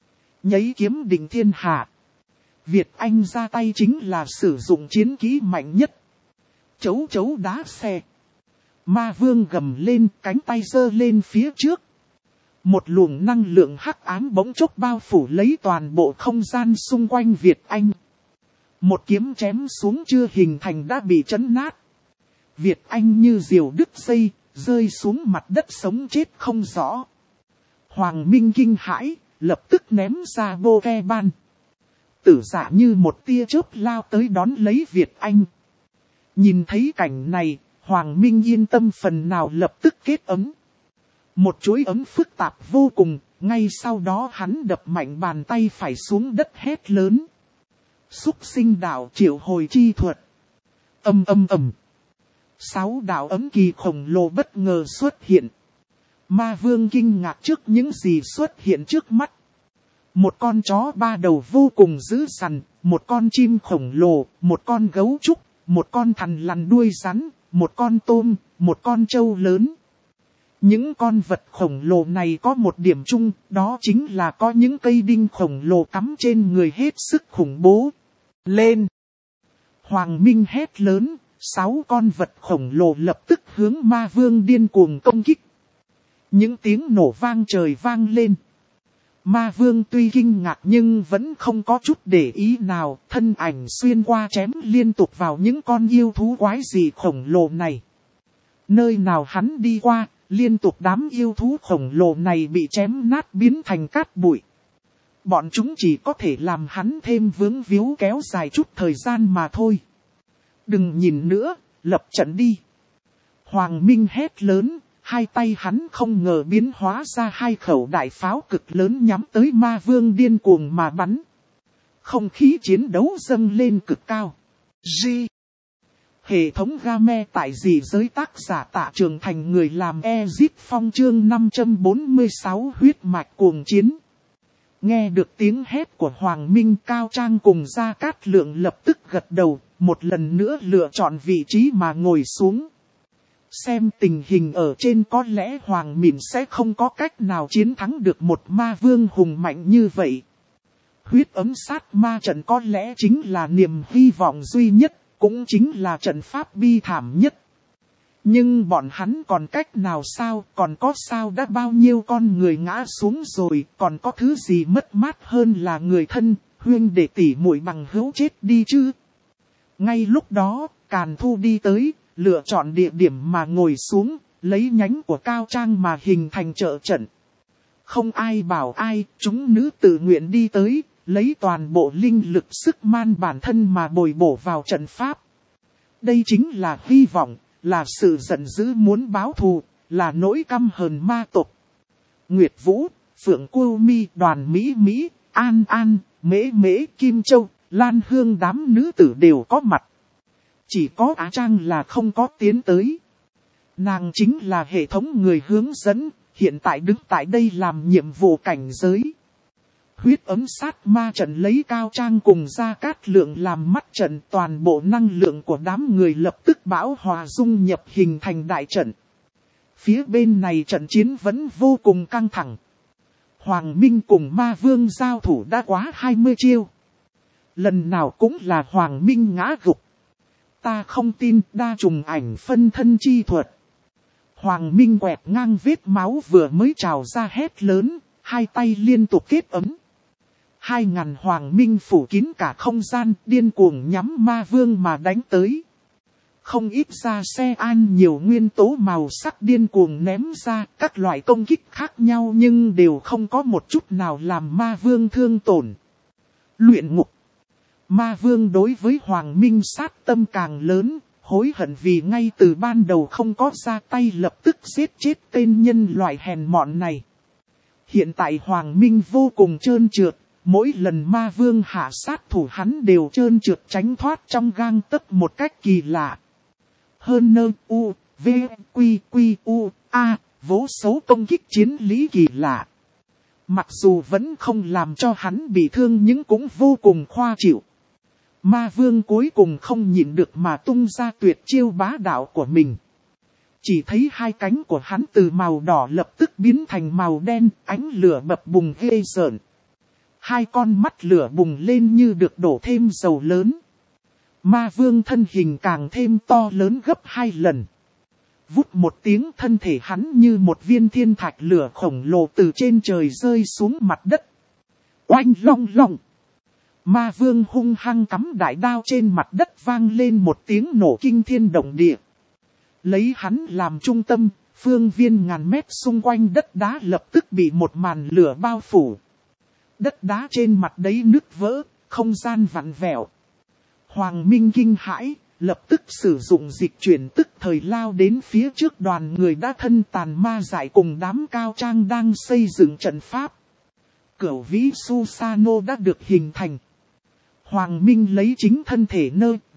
Nháy kiếm định thiên hạ. Việt Anh ra tay chính là sử dụng chiến kỹ mạnh nhất. Chấu chấu đá xe. Ma Vương gầm lên, cánh tay giơ lên phía trước. Một luồng năng lượng hắc ám bỗng chốc bao phủ lấy toàn bộ không gian xung quanh Việt Anh. Một kiếm chém xuống chưa hình thành đã bị chấn nát. Việt Anh như diều đứt dây, rơi xuống mặt đất sống chết không rõ. Hoàng Minh kinh hãi, lập tức ném ra bô ke ban. Tử dạ như một tia chớp lao tới đón lấy Việt Anh. Nhìn thấy cảnh này, Hoàng Minh yên tâm phần nào lập tức kết ấm. Một chuỗi ấm phức tạp vô cùng, ngay sau đó hắn đập mạnh bàn tay phải xuống đất hét lớn. Xúc sinh đạo triệu hồi chi thuật. Ầm ầm ầm. 6 đạo ấm kỳ khổng lồ bất ngờ xuất hiện. Ma Vương kinh ngạc trước những gì xuất hiện trước mắt. Một con chó 3 đầu vô cùng dữ dằn, một con chim khổng lồ, một con gấu trúc, một con thằn lằn đuôi rắn, một con tôm, một con trâu lớn. Những con vật khổng lồ này có một điểm chung, đó chính là có những cây đinh khổng lồ cắm trên người hết sức khủng bố. Lên! Hoàng Minh hét lớn, 6 con vật khổng lồ lập tức hướng Ma Vương điên cuồng công kích. Những tiếng nổ vang trời vang lên. Ma Vương tuy kinh ngạc nhưng vẫn không có chút để ý nào, thân ảnh xuyên qua chém liên tục vào những con yêu thú quái dị khổng lồ này. Nơi nào hắn đi qua, liên tục đám yêu thú khổng lồ này bị chém nát biến thành cát bụi. Bọn chúng chỉ có thể làm hắn thêm vướng víu kéo dài chút thời gian mà thôi. Đừng nhìn nữa, lập trận đi. Hoàng Minh hét lớn, hai tay hắn không ngờ biến hóa ra 2 khẩu đại pháo cực lớn nhắm tới Ma Vương điên cuồng mà bắn. Không khí chiến đấu dâng lên cực cao. G. Hệ thống game tại dị giới tác giả Tạ Trường Thành người làm Ezip Phong chương 546 huyết mạch cuồng chiến. Nghe được tiếng hét của Hoàng Minh, Cao Trang cùng Gia Cát Lượng lập tức gật đầu, một lần nữa lựa chọn vị trí mà ngồi xuống. Xem tình hình ở trên có lẽ Hoàng Mịn sẽ không có cách nào chiến thắng được một ma vương hùng mạnh như vậy. Huyết ấm sát ma trận có lẽ chính là niềm hy vọng duy nhất, cũng chính là trận pháp bi thảm nhất. Nhưng bọn hắn còn cách nào sao, còn có sao đã bao nhiêu con người ngã xuống rồi, còn có thứ gì mất mát hơn là người thân, huynh đệ tỷ muội bằng hữu chết đi chứ. Ngay lúc đó, Càn Thu đi tới, lựa chọn địa điểm mà ngồi xuống, lấy nhánh của Cao Trang mà hình thành trợ trận. Không ai bảo ai, chúng nữ tự nguyện đi tới, lấy toàn bộ linh lực sức man bản thân mà bồi bổ vào trận pháp. Đây chính là hy vọng, là sự giận dữ muốn báo thù, là nỗi căm hờn ma tộc. Nguyệt Vũ, Phượng Cưu Mi, Đoàn Mỹ Mỹ, An An, Mễ Mễ, Kim Châu, Lan Hương đám nữ tử đều có mặt. Chỉ có Á Trang là không có tiến tới. Nàng chính là hệ thống người hướng dẫn, hiện tại đứng tại đây làm nhiệm vụ cảnh giới. Huyết ấm sát ma trận lấy Cao Trang cùng Gia Cát Lượng làm mắt trận, toàn bộ năng lượng của đám người lập tức bão hòa dung nhập hình thành đại trận. Phía bên này trận chiến vẫn vô cùng căng thẳng. Hoàng Minh cùng Ma Vương giao thủ đã quá 20 chiêu. Lần nào cũng là Hoàng Minh ngã gục. Ta không tin đa trùng ảnh phân thân chi thuật. Hoàng Minh quẹt ngang vết máu vừa mới trào ra hét lớn, hai tay liên tục kết ấm. 2000 Hoàng Minh phủ kín cả không gian, điên cuồng nhắm Ma Vương mà đánh tới. Không ít ra xe an nhiều nguyên tố màu sắc điên cuồng ném ra các loại công kích khác nhau nhưng đều không có một chút nào làm Ma Vương thương tổn. Luyện ngục. Ma Vương đối với Hoàng Minh sát tâm càng lớn, hối hận vì ngay từ ban đầu không có ra tay lập tức giết chết tên nhân loại hèn mọn này. Hiện tại Hoàng Minh vô cùng trơn trượt, mỗi lần Ma Vương hạ sát thủ hắn đều trơn trượt tránh thoát trong gang tấc một cách kỳ lạ. Hơn nơ u, v, quy quy u, a, vô số công kích chiến lý kỳ lạ. Mặc dù vẫn không làm cho hắn bị thương nhưng cũng vô cùng khoa chịu. Ma Vương cuối cùng không nhịn được mà tung ra tuyệt chiêu bá đạo của mình. Chỉ thấy hai cánh của hắn từ màu đỏ lập tức biến thành màu đen, ánh lửa bập bùng ghê rợn. Hai con mắt lửa bùng lên như được đổ thêm dầu lớn. Ma Vương thân hình càng thêm to lớn gấp 2 lần. Vút một tiếng, thân thể hắn như một viên thiên thạch lửa khổng lồ từ trên trời rơi xuống mặt đất. Oanh long long. Ma vương hung hăng cắm đại đao trên mặt đất, vang lên một tiếng nổ kinh thiên động địa. Lấy hắn làm trung tâm, phương viên ngàn mét xung quanh đất đá lập tức bị một màn lửa bao phủ. Đất đá trên mặt đấy nứt vỡ, không gian vặn vẹo. Hoàng Minh kinh hãi, lập tức sử dụng dịch chuyển tức thời lao đến phía trước đoàn người đã thân tàn ma giải cùng đám cao trang đang xây dựng trận pháp. Cửu vĩ Susano đã được hình thành. Hoàng Minh lấy chính thân thể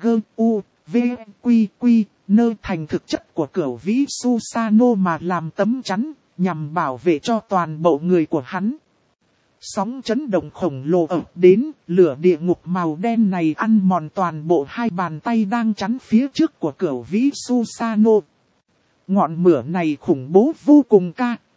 nơ thành thực chất của cửu vĩ Susano mà làm tấm chắn, nhằm bảo vệ cho toàn bộ người của hắn. Sóng chấn động khổng lồ ập đến, lửa địa ngục màu đen này ăn mòn toàn bộ hai bàn tay đang chắn phía trước của cửu vĩ Susano. Ngọn lửa này khủng bố vô cùng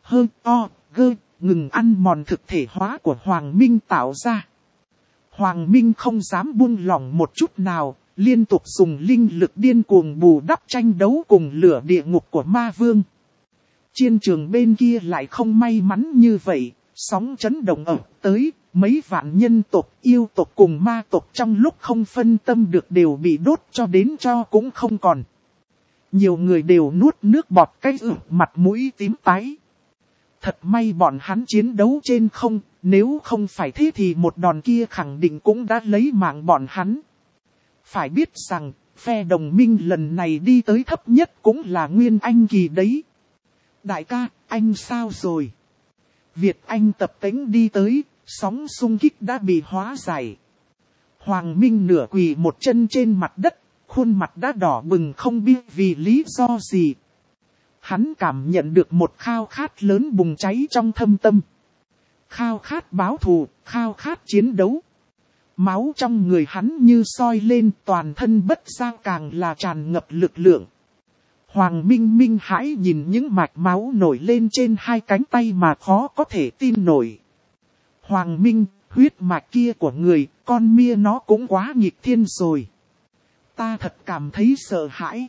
ngừng ăn mòn thực thể hóa của Hoàng Minh tạo ra. Hoàng Minh không dám buông lỏng một chút nào, liên tục dùng linh lực điên cuồng bù đắp tranh đấu cùng lửa địa ngục của ma vương. Chiến trường bên kia lại không may mắn như vậy, sóng chấn động ập tới, mấy vạn nhân tộc, yêu tộc cùng ma tộc trong lúc không phân tâm được đều bị đốt cho đến cho cũng không còn. Nhiều người đều nuốt nước bọt cái mặt mũi tím tái. Thật may bọn hắn chiến đấu trên không, nếu không phải thế thì một đòn kia khẳng định cũng đã lấy mạng bọn hắn. Phải biết rằng, phe đồng minh lần này đi tới thấp nhất cũng là Nguyên Anh kỳ đấy. Đại ca, anh sao rồi? Việt Anh tập tễnh đi tới, sóng xung kích đã bị hóa giải. Hoàng Minh nửa quỳ một chân trên mặt đất, khuôn mặt đã đỏ bừng không biết vì lý do gì. Hắn cảm nhận được một khao khát lớn bùng cháy trong thâm tâm. Khao khát báo thù, khao khát chiến đấu. Máu trong người hắn như soi lên, toàn thân bất giác càng là tràn ngập lực lượng. Hoàng Minh Minh hãi nhìn những mạch máu nổi lên trên hai cánh tay mà khó có thể tin nổi. Hoàng Minh, huyết mạch kia của người, con mia nó cũng quá nghịch thiên rồi. Ta thật cảm thấy sợ hãi.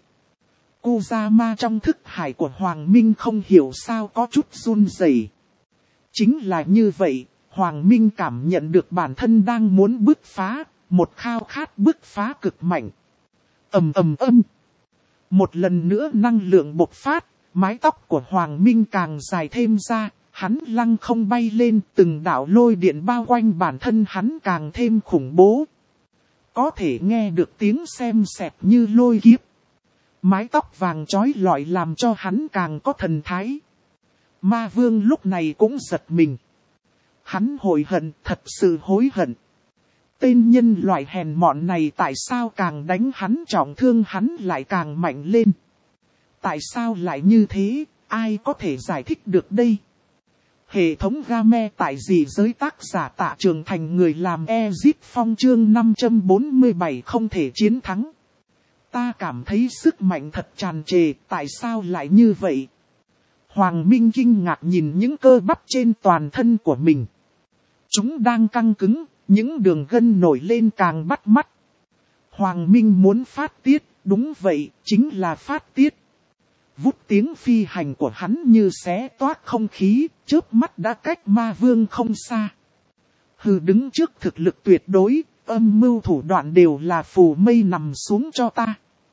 Kusama trong thức hải của Hoàng Minh không hiểu sao có chút run rẩy. Chính là như vậy, Hoàng Minh cảm nhận được bản thân đang muốn bứt phá, một khao khát bứt phá cực mạnh. Ầm ầm ầm. Một lần nữa năng lượng bộc phát, mái tóc của Hoàng Minh càng dài thêm ra, hắn lăng không bay lên, từng đạo lôi điện bao quanh bản thân hắn càng thêm khủng bố. Có thể nghe được tiếng xem xẹt như lôi kiếp. Mái tóc vàng chói lọi làm cho hắn càng có thần thái. Ma Vương lúc này cũng giật mình. Hắn hối hận, thật sự hối hận. Tên nhân loại hèn mọn này tại sao càng đánh hắn trọng thương hắn lại càng mạnh lên? Tại sao lại như thế? Ai có thể giải thích được đây? Hệ thống game tại gì giới tác giả Tạ Trường Thành người làm Ezip Phong chương 547 không thể chiến thắng. Ta cảm thấy sức mạnh thật tràn trề, tại sao lại như vậy? Hoàng Minh kinh ngạc nhìn những cơ bắp trên toàn thân của mình. Chúng đang căng cứng, những đường gân nổi lên càng bắt mắt. Hoàng Minh muốn phát tiết, đúng vậy, chính là phát tiết. Vút tiếng phi hành của hắn như xé toác không khí, chớp mắt đã cách ma vương không xa. Hừ, đứng trước thực lực tuyệt đối, âm mưu thủ đoạn đều là phù mây nằm xuống cho ta.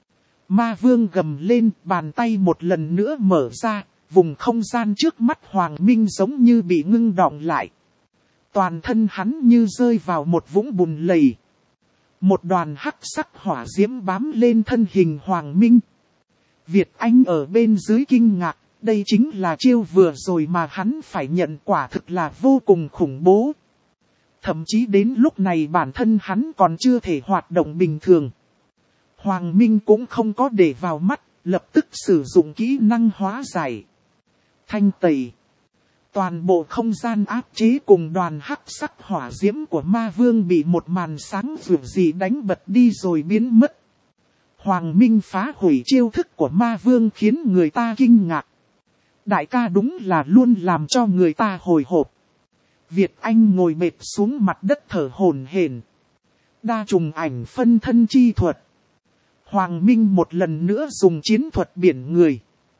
Ma vương gầm lên, bàn tay một lần nữa mở ra, vùng không gian trước mắt Hoàng Minh giống như bị ngưng đọng lại. Toàn thân hắn như rơi vào một vũng bùn lầy. Một đoàn hắc sắc hỏa diễm bám lên thân hình Hoàng Minh. Việt Anh ở bên dưới kinh ngạc, đây chính là chiêu vừa rồi mà hắn phải nhận, quả thực là vô cùng khủng bố. Thậm chí đến lúc này bản thân hắn còn chưa thể hoạt động bình thường. Hoàng Minh cũng không có để vào mắt, lập tức sử dụng kỹ năng hóa giải. Thanh tẩy. Toàn bộ không gian áp chế cùng đoàn hắc sắc hỏa diễm của ma vương bị một màn sáng vượt gì đánh bật đi rồi biến mất. Hoàng Minh phá hủy chiêu thức của ma vương khiến người ta kinh ngạc. Đại ca đúng là luôn làm cho người ta hồi hộp. Việt Anh ngồi bệt xuống mặt đất thở hổn hển. Đa trùng ảnh phân thân chi thuật. Hoàng Minh một lần nữa dùng chiến thuật biển người.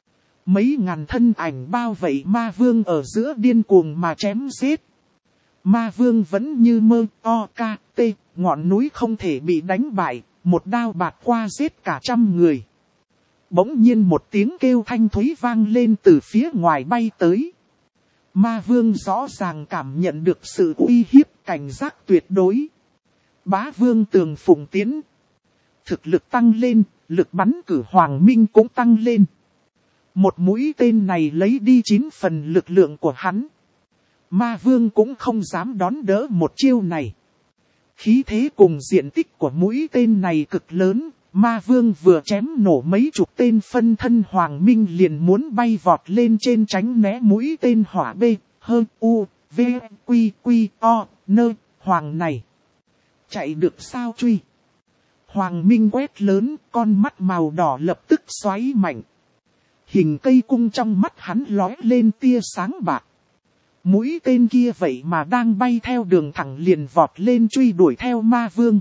Mấy ngàn thân ảnh bao vây ma vương ở giữa điên cuồng mà chém giết. Ma vương vẫn như mơ o ca tê, ngọn núi không thể bị đánh bại, một đao bạt qua giết cả 100 người. Bỗng nhiên một tiếng kêu thanh thúy vang lên từ phía ngoài bay tới. Ma vương rõ ràng cảm nhận được sự uy hiếp, cảnh giác tuyệt đối. Bá vương Tường Phụng tiến. Thực lực tăng lên, lực bắn cử Hoàng Minh cũng tăng lên. Một mũi tên này lấy đi 9 phần lực lượng của hắn. Ma vương cũng không dám đón đỡ một chiêu này. Khí thế cùng diện tích của mũi tên này cực lớn. Ma vương vừa chém nổ mấy chục tên phân thân Hoàng Minh liền muốn bay vọt lên trên tránh né mũi tên hỏa B, hơn U, V, Quy, Quy, O, nơ, Hoàng này. Chạy được sao truy? Hoàng Minh quét lớn, con mắt màu đỏ lập tức xoáy mạnh. Hình cây cung trong mắt hắn lóe lên tia sáng bạc. Mũi tên kia vậy mà đang bay theo đường thẳng liền vọt lên truy đuổi theo ma vương.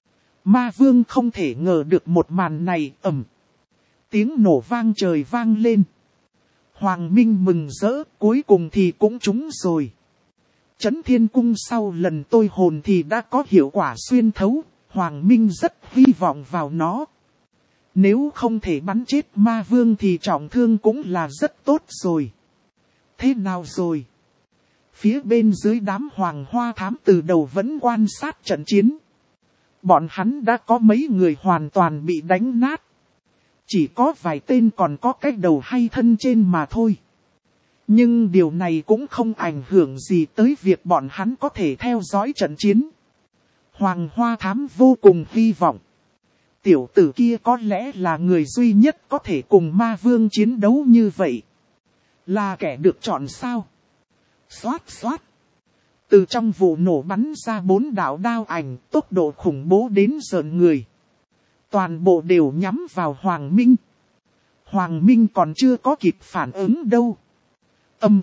Ma vương không thể ngờ được một màn này ầm. Tiếng nổ vang trời vang lên. Hoàng Minh mừng rỡ, cuối cùng thì cũng trúng rồi. Chấn Thiên Cung sau lần tôi hồn thì đã có hiệu quả xuyên thấu, Hoàng Minh rất hy vọng vào nó. Nếu không thể bắn chết ma vương thì trọng thương cũng là rất tốt rồi. Thế nào rồi? Phía bên dưới đám Hoàng Hoa Thám từ đầu vẫn quan sát trận chiến. Bọn hắn đã có mấy người hoàn toàn bị đánh nát. Chỉ có vài tên còn có cái đầu hay thân trên mà thôi. Nhưng điều này cũng không ảnh hưởng gì tới việc bọn hắn có thể theo dõi trận chiến. Hoàng Hoa Thám vô cùng hy vọng. Tiểu tử kia có lẽ là người duy nhất có thể cùng ma vương chiến đấu như vậy. Là kẻ được chọn sao? Xoát xoát. Từ trong vụ nổ bắn ra 4 đạo đao ảnh, tốc độ khủng bố đến rợn người. Toàn bộ đều nhắm vào Hoàng Minh. Hoàng Minh còn chưa có kịp phản ứng đâu. Ầm.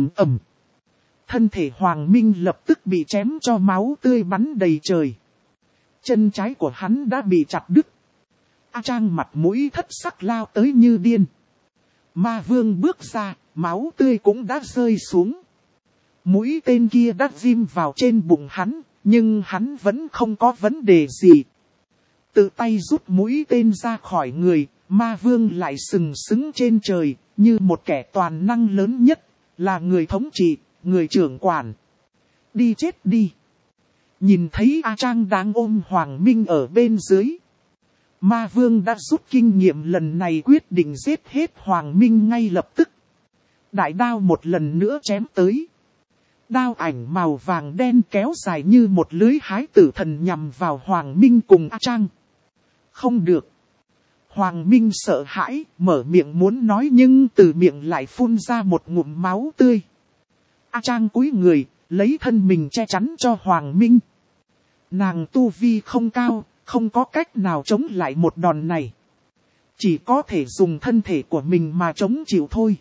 Thân thể Hoàng Minh lập tức bị chém cho máu tươi bắn đầy trời. Chân trái của hắn đã bị chặt đứt. A Trang mặt mũi thất sắc lao tới như điên. Ma vương bước ra, máu tươi cũng đã rơi xuống. Mũi tên kia đã ghim vào trên bụng hắn, nhưng hắn vẫn không có vấn đề gì. Tự tay rút mũi tên ra khỏi người, ma vương lại sừng sững trên trời, như một kẻ toàn năng lớn nhất, là người thống trị, người trưởng quản. Đi chết đi. Nhìn thấy A Trang đang ôm Hoàng Minh ở bên dưới. Ma vương đã rút kinh nghiệm lần này quyết định giết hết Hoàng Minh ngay lập tức. Đại đao một lần nữa chém tới. Đao ảnh màu vàng đen kéo dài như một lưới hái tử thần nhằm vào Hoàng Minh cùng A Trang. Không được. Hoàng Minh sợ hãi, mở miệng muốn nói nhưng từ miệng lại phun ra một ngụm máu tươi. A Trang cúi người, lấy thân mình che chắn cho Hoàng Minh. Nàng tu vi không cao, không có cách nào chống lại một đòn này. Chỉ có thể dùng thân thể của mình mà chống chịu thôi.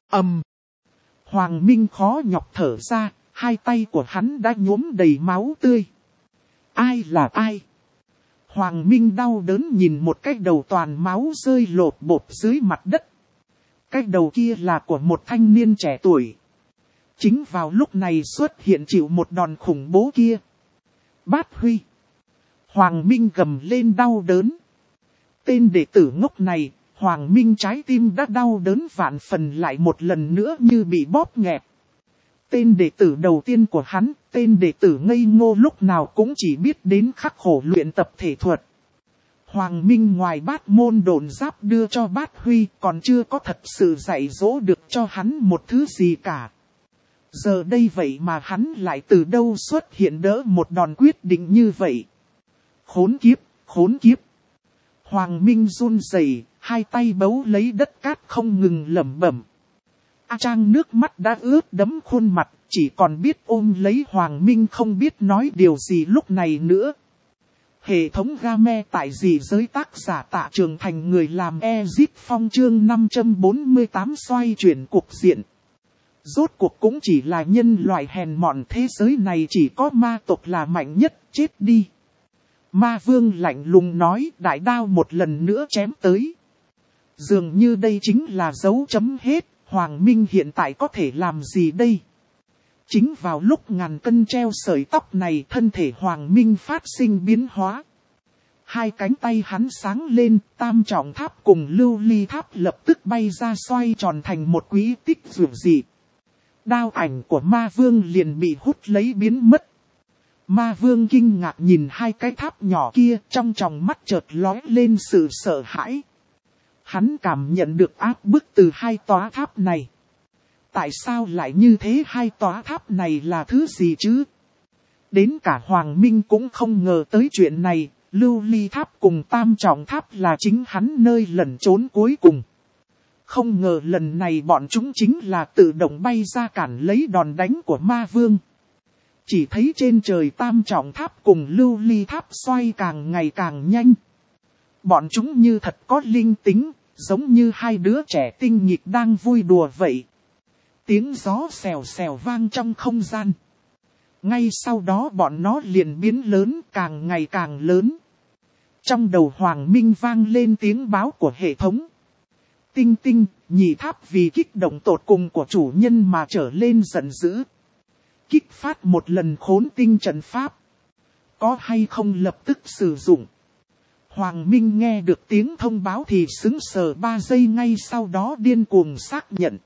Hoàng Minh khó nhọc thở ra, hai tay của hắn đã nhuốm đầy máu tươi. Ai là ai? Hoàng Minh đau đớn nhìn một cái đầu toàn máu rơi lột bột dưới mặt đất. Cái đầu kia là của một thanh niên trẻ tuổi. Chính vào lúc này xuất hiện chịu một đòn khủng bố kia. Bát Huy. Hoàng Minh gầm lên đau đớn. Tên đệ tử ngốc này, Hoàng Minh trái tim đã đau đớn vạn phần lại một lần nữa như bị bóp nghẹt. Tên đệ tử đầu tiên của hắn, tên đệ tử ngây ngô lúc nào cũng chỉ biết đến khắc khổ luyện tập thể thuật. Hoàng Minh ngoài bát môn độn giáp đưa cho Bát Huy còn chưa có thật sự dạy dỗ được cho hắn một thứ gì cả. Giờ đây vậy mà hắn lại từ đâu xuất hiện đỡ một đòn quyết định như vậy. Khốn kiếp, khốn kiếp. Hoàng Minh run rẩy, hai tay bấu lấy đất cát không ngừng lẩm bẩm. A Trang nước mắt đã ướt đẫm khuôn mặt, chỉ còn biết ôm lấy Hoàng Minh không biết nói điều gì lúc này nữa. Hệ thống game tại dị giới tác giả Tạ Trường Thành người làm Ezit Phong chương 548 xoay chuyển cục diện. Rốt cuộc cũng chỉ là nhân loại hèn mọn thế giới này chỉ có ma tộc là mạnh nhất, chết đi. Ma vương lạnh lùng nói đại đao một lần nữa chém tới. Dường như đây chính là dấu chấm hết, Hoàng Minh hiện tại có thể làm gì đây? Chính vào lúc ngàn cân treo sợi tóc này, thân thể Hoàng Minh phát sinh biến hóa. Hai cánh tay hắn sáng lên, Tam Trọng Tháp cùng Lưu Ly Tháp lập tức bay ra xoay tròn thành một quỹ tích dữ dị. Đao ảnh của Ma Vương liền bị hút lấy biến mất. Ma Vương kinh ngạc nhìn hai cái tháp nhỏ kia, trong tròng mắt chợt lóe lên sự sợ hãi. Hắn cảm nhận được áp bức từ hai tòa tháp này. Tại sao lại như thế, hai tòa tháp này là thứ gì chứ? Đến cả Hoàng Minh cũng không ngờ tới chuyện này, Lưu Ly Tháp cùng Tam Trọng Tháp là chính hắn nơi lẩn trốn cuối cùng. Không ngờ lần này bọn chúng chính là tự động bay ra cản lấy đòn đánh của Ma Vương. Chỉ thấy trên trời Tam Trọng Tháp cùng Lưu Ly Tháp xoay càng ngày càng nhanh. Bọn chúng như thật có linh tính, giống như hai đứa trẻ tinh nghịch đang vui đùa vậy. Tiếng gió xèo xèo vang trong không gian. Ngay sau đó bọn nó liền biến lớn, càng ngày càng lớn. Trong đầu Hoàng Minh vang lên tiếng báo của hệ thống. Tinh tinh, nhị tháp vì kích động tột cùng của chủ nhân mà trở lên giận dữ. Kích phát một lần khốn tinh trận pháp. Có hay không lập tức sử dụng? Hoàng Minh nghe được tiếng thông báo thì sững sờ 3 giây, ngay sau đó điên cuồng xác nhận.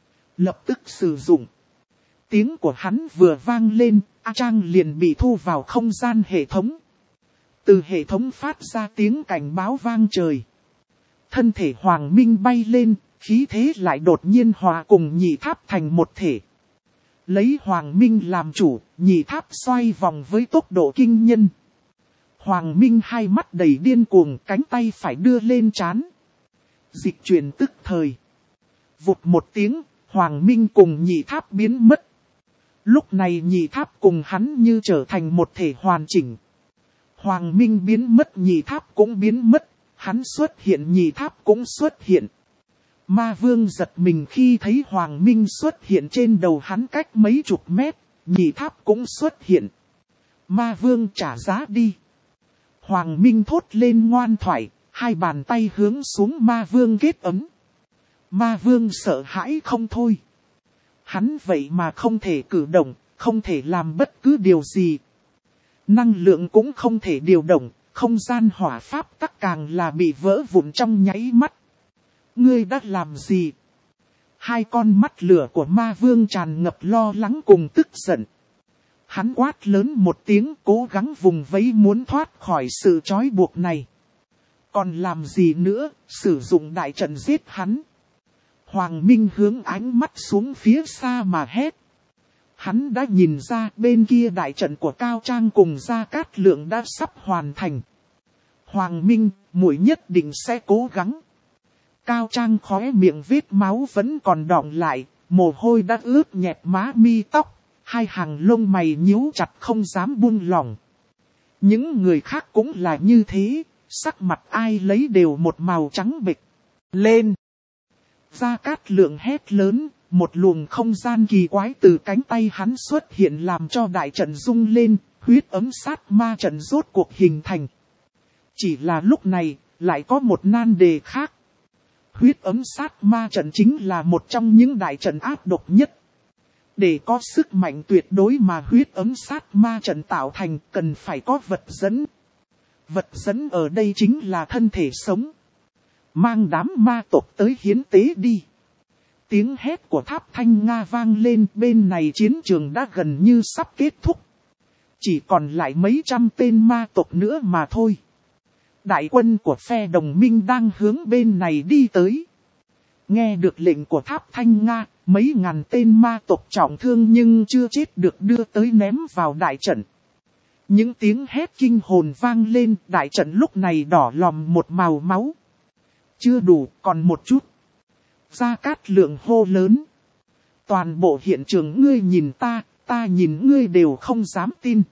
Lập tức sử dụng. Tiếng của hắn vừa vang lên, A Trang liền bị thu vào không gian hệ thống. Từ hệ thống phát ra tiếng cảnh báo vang trời. Thân thể Hoàng Minh bay lên, khí thế lại đột nhiên hòa cùng nhị tháp thành một thể. Lấy Hoàng Minh làm chủ, nhị tháp xoay vòng với tốc độ kinh nhân. Hoàng Minh hai mắt đầy điên cuồng, cánh tay phải đưa lên trán. Dịch chuyển tức thời. Vụt một tiếng, Hoàng Minh cùng nhị tháp biến mất. Lúc này nhị tháp cùng hắn như trở thành một thể hoàn chỉnh. Hoàng Minh biến mất, nhị tháp cũng biến mất. Hắn xuất hiện, nhị tháp cũng xuất hiện. Ma Vương giật mình khi thấy Hoàng Minh xuất hiện trên đầu hắn cách mấy chục mét. Nhị tháp cũng xuất hiện. Ma Vương trả giá đi. Hoàng Minh thốt lên ngoan thoại, hai bàn tay hướng xuống Ma Vương kết ấm. Ma Vương sợ hãi không thôi. Hắn vậy mà không thể cử động, không thể làm bất cứ điều gì. Năng lượng cũng không thể điều động, không gian hỏa pháp tắc càng là bị vỡ vụn trong nháy mắt. Ngươi đã làm gì? Hai con mắt lửa của Ma Vương tràn ngập lo lắng cùng tức giận. Hắn quát lớn một tiếng, cố gắng vùng vẫy muốn thoát khỏi sự trói buộc này. Còn làm gì nữa, sử dụng đại trận giết hắn. Hoàng Minh hướng ánh mắt xuống phía xa mà hét. Hắn đã nhìn ra bên kia đại trận của Cao Trang cùng Gia Cát Lượng đã sắp hoàn thành. Hoàng Minh, muội nhất định sẽ cố gắng. Cao Trang khóe miệng vết máu vẫn còn đọng lại, mồ hôi đã ướt nhẹp má mi tóc. Hai hàng lông mày nhíu chặt không dám buông lỏng. Những người khác cũng là như thế, sắc mặt ai lấy đều một màu trắng bệch. Lên! Gia Cát Lượng hét lớn, một luồng không gian kỳ quái từ cánh tay hắn xuất hiện làm cho đại trận rung lên, huyết ấm sát ma trận rốt cuộc hình thành. Chỉ là lúc này, lại có một nan đề khác. Huyết ấm sát ma trận chính là một trong những đại trận ác độc nhất. Để có sức mạnh tuyệt đối mà huyết ấm sát ma trận tạo thành cần phải có vật dẫn. Vật dẫn ở đây chính là thân thể sống. Mang đám ma tộc tới hiến tế đi. Tiếng hét của Tháp Thanh Nga vang lên, bên này chiến trường đã gần như sắp kết thúc. Chỉ còn lại mấy trăm tên ma tộc nữa mà thôi. Đại quân của phe đồng minh đang hướng bên này đi tới. Nghe được lệnh của Tháp Thanh Nga, mấy ngàn tên ma tộc trọng thương nhưng chưa chết được đưa tới ném vào đại trận. Những tiếng hét kinh hồn vang lên, đại trận lúc này đỏ lòm một màu máu. Chưa đủ, còn một chút. Gia Cát Lượng hô lớn. Toàn bộ hiện trường ngươi nhìn ta nhìn ngươi đều không dám tin.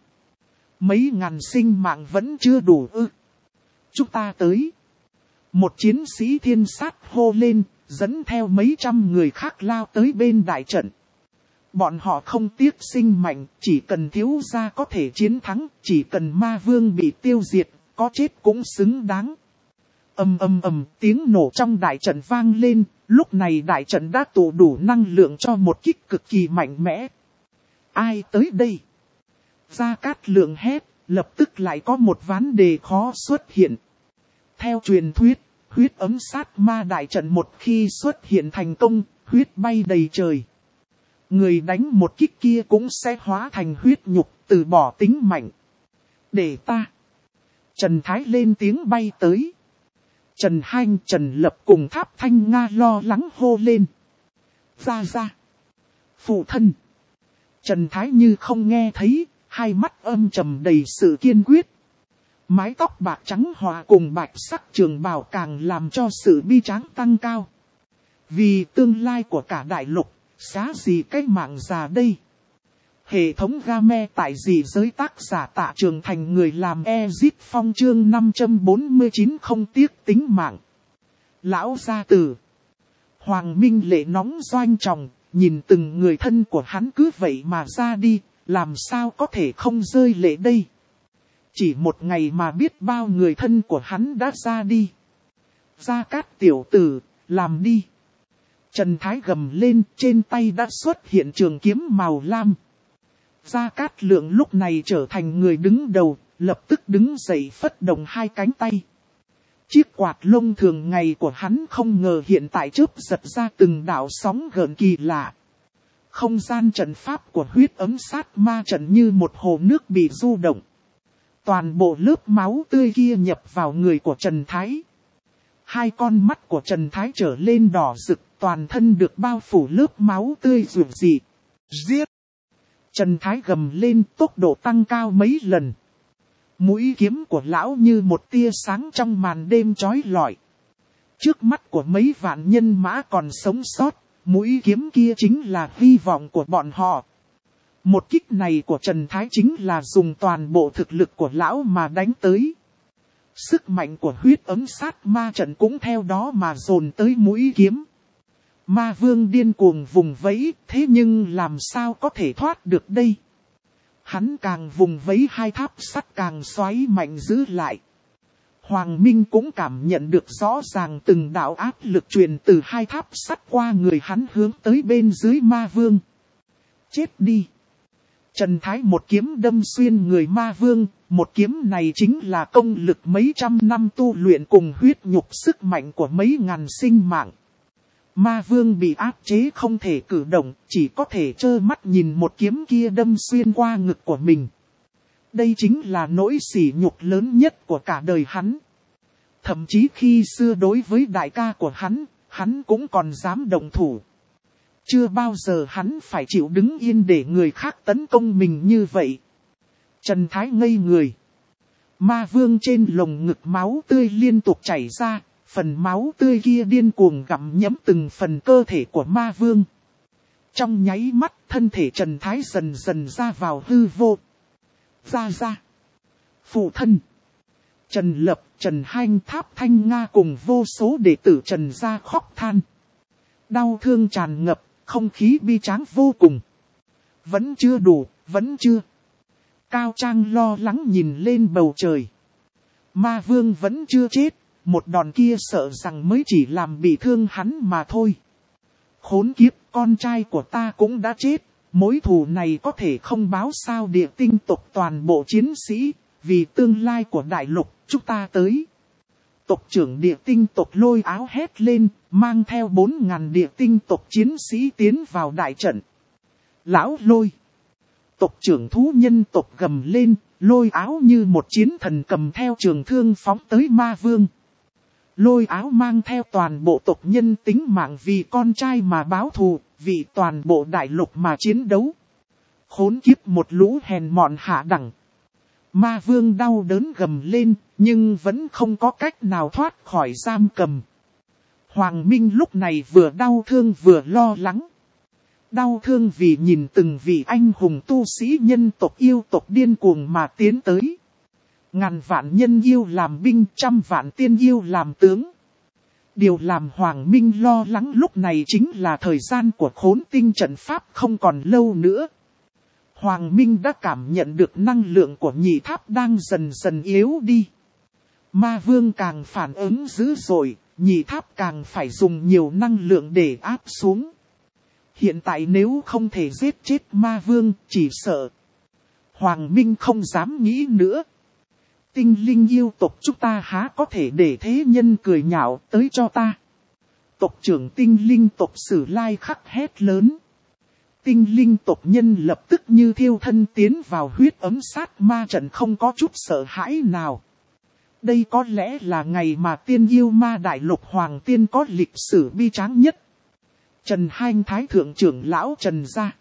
Mấy ngàn sinh mạng vẫn chưa đủ ư. Chúng ta tới. Một chiến sĩ thiên sát hô lên, dẫn theo mấy trăm người khác lao tới bên đại trận. Bọn họ không tiếc sinh mạnh, chỉ cần thiếu gia có thể chiến thắng, chỉ cần Ma Vương bị tiêu diệt, có chết cũng xứng đáng. Ầm ầm ầm, tiếng nổ trong đại trận vang lên, lúc này đại trận đã tụ đủ năng lượng cho một kích cực kỳ mạnh mẽ. Ai tới đây? Gia Cát Lượng hét, lập tức lại có một vấn đề khó xuất hiện. Theo truyền thuyết, huyết ấm sát ma đại trận một khi xuất hiện thành công, huyết bay đầy trời. Người đánh một kích kia cũng sẽ hóa thành huyết nhục, từ bỏ tính mạnh. Để ta. Trần Thái lên tiếng bay tới. Trần Hanh, Trần Lập cùng Tháp Thanh Nga lo lắng hô lên. Ra. Phụ thân. Trần Thái như không nghe thấy, hai mắt âm trầm đầy sự kiên quyết. Mái tóc bạc trắng hòa cùng bạch sắc trường bào càng làm cho sự bi tráng tăng cao. Vì tương lai của cả đại lục, xá gì cái mạng già đây. Hệ thống game tại dị giới tác giả Tạ Trường Thành người làm Ezit Phong chương 549 không tiếc tính mạng. Lão gia tử. Hoàng Minh Lệ nóng doanh trọng, nhìn từng người thân của hắn cứ vậy mà ra đi, làm sao có thể không rơi lệ đây. Chỉ một ngày mà biết bao người thân của hắn đã ra đi. Gia Cát tiểu tử, làm đi. Trần Thái gầm lên, trên tay đã xuất hiện trường kiếm màu lam. Gia Cát Lượng lúc này trở thành người đứng đầu, lập tức đứng dậy phất động hai cánh tay. Chiếc quạt lông thường ngày của hắn không ngờ hiện tại chớp giật ra từng đạo sóng gợn kỳ lạ. Không gian trận pháp của huyết ấm sát ma trận như một hồ nước bị du động. Toàn bộ lớp máu tươi kia nhập vào người của Trần Thái. Hai con mắt của Trần Thái trở lên đỏ rực, toàn thân được bao phủ lớp máu tươi rực rỡ. Giết! Trần Thái gầm lên, tốc độ tăng cao mấy lần. Mũi kiếm của lão như một tia sáng trong màn đêm chói lọi. Trước mắt của mấy vạn nhân mã còn sống sót, mũi kiếm kia chính là hy vọng của bọn họ. Một kích này của Trần Thái chính là dùng toàn bộ thực lực của lão mà đánh tới. Sức mạnh của huyết ấm sát ma trận cũng theo đó mà dồn tới mũi kiếm. Ma vương điên cuồng vùng vẫy, thế nhưng làm sao có thể thoát được đây? Hắn càng vùng vẫy hai tháp sắt càng xoáy mạnh giữ lại. Hoàng Minh cũng cảm nhận được rõ ràng từng đạo áp lực truyền từ hai tháp sắt qua người hắn hướng tới bên dưới ma vương. Chết đi! Trần Thái một kiếm đâm xuyên người ma vương, một kiếm này chính là công lực mấy trăm năm tu luyện cùng huyết nhục sức mạnh của mấy ngàn sinh mạng. Ma vương bị áp chế không thể cử động, chỉ có thể trơ mắt nhìn một kiếm kia đâm xuyên qua ngực của mình. Đây chính là nỗi sỉ nhục lớn nhất của cả đời hắn. Thậm chí khi xưa đối với đại ca của hắn cũng còn dám động thủ. Chưa bao giờ hắn phải chịu đứng yên để người khác tấn công mình như vậy. Trần Thái ngây người. Ma vương trên lồng ngực máu tươi liên tục chảy ra. Phần máu tươi kia điên cuồng gặm nhấm từng phần cơ thể của ma vương. Trong nháy mắt, thân thể Trần Thái dần dần ra vào hư vô. Ra. Phụ thân. Trần Lập, Trần Hanh, Tháp Thanh Nga cùng vô số đệ tử Trần gia khóc than. Đau thương tràn ngập, không khí bi tráng vô cùng. Vẫn chưa đủ, vẫn chưa. Cao Trang lo lắng nhìn lên bầu trời. Ma vương vẫn chưa chết. Một đòn kia sợ rằng mới chỉ làm bị thương hắn mà thôi. Khốn kiếp, con trai của ta cũng đã chết. Mối thù này có thể không báo sao địa tinh tộc toàn bộ chiến sĩ. Vì tương lai của đại lục, chúng ta tới. Tộc trưởng địa tinh tộc Lôi Áo hét lên, mang theo 4.000 địa tinh tộc chiến sĩ tiến vào đại trận. Lão Lôi. Tộc trưởng thú nhân tộc gầm lên, Lôi Áo như một chiến thần cầm theo trường thương phóng tới ma vương. Lôi Áo mang theo toàn bộ tộc nhân tính mạng vì con trai mà báo thù, vì toàn bộ đại lục mà chiến đấu. Khốn kiếp một lũ hèn mọn hạ đẳng. Ma vương đau đớn gầm lên, nhưng vẫn không có cách nào thoát khỏi giam cầm. Hoàng Minh lúc này vừa đau thương vừa lo lắng. Đau thương vì nhìn từng vị anh hùng tu sĩ nhân tộc yêu tộc điên cuồng mà tiến tới. Ngàn vạn nhân yêu làm binh, trăm vạn tiên yêu làm tướng. Điều làm Hoàng Minh lo lắng lúc này chính là thời gian của khốn tinh trận pháp không còn lâu nữa. Hoàng Minh đã cảm nhận được năng lượng của nhị tháp đang dần dần yếu đi. Ma vương càng phản ứng dữ dội, nhị tháp càng phải dùng nhiều năng lượng để áp xuống. Hiện tại nếu không thể giết chết ma vương, chỉ sợ Hoàng Minh không dám nghĩ nữa. Tinh linh yêu tộc chúng ta há có thể để thế nhân cười nhạo tới cho ta. Tộc trưởng tinh linh tộc Sử Lai Khắc hét lớn. Tinh linh tộc nhân lập tức như thiêu thân tiến vào huyết ấm sát ma trận, không có chút sợ hãi nào. Đây có lẽ là ngày mà tiên yêu ma đại lục hoàng tiên có lịch sử bi tráng nhất. Trần Hanh Thái thượng trưởng lão Trần gia,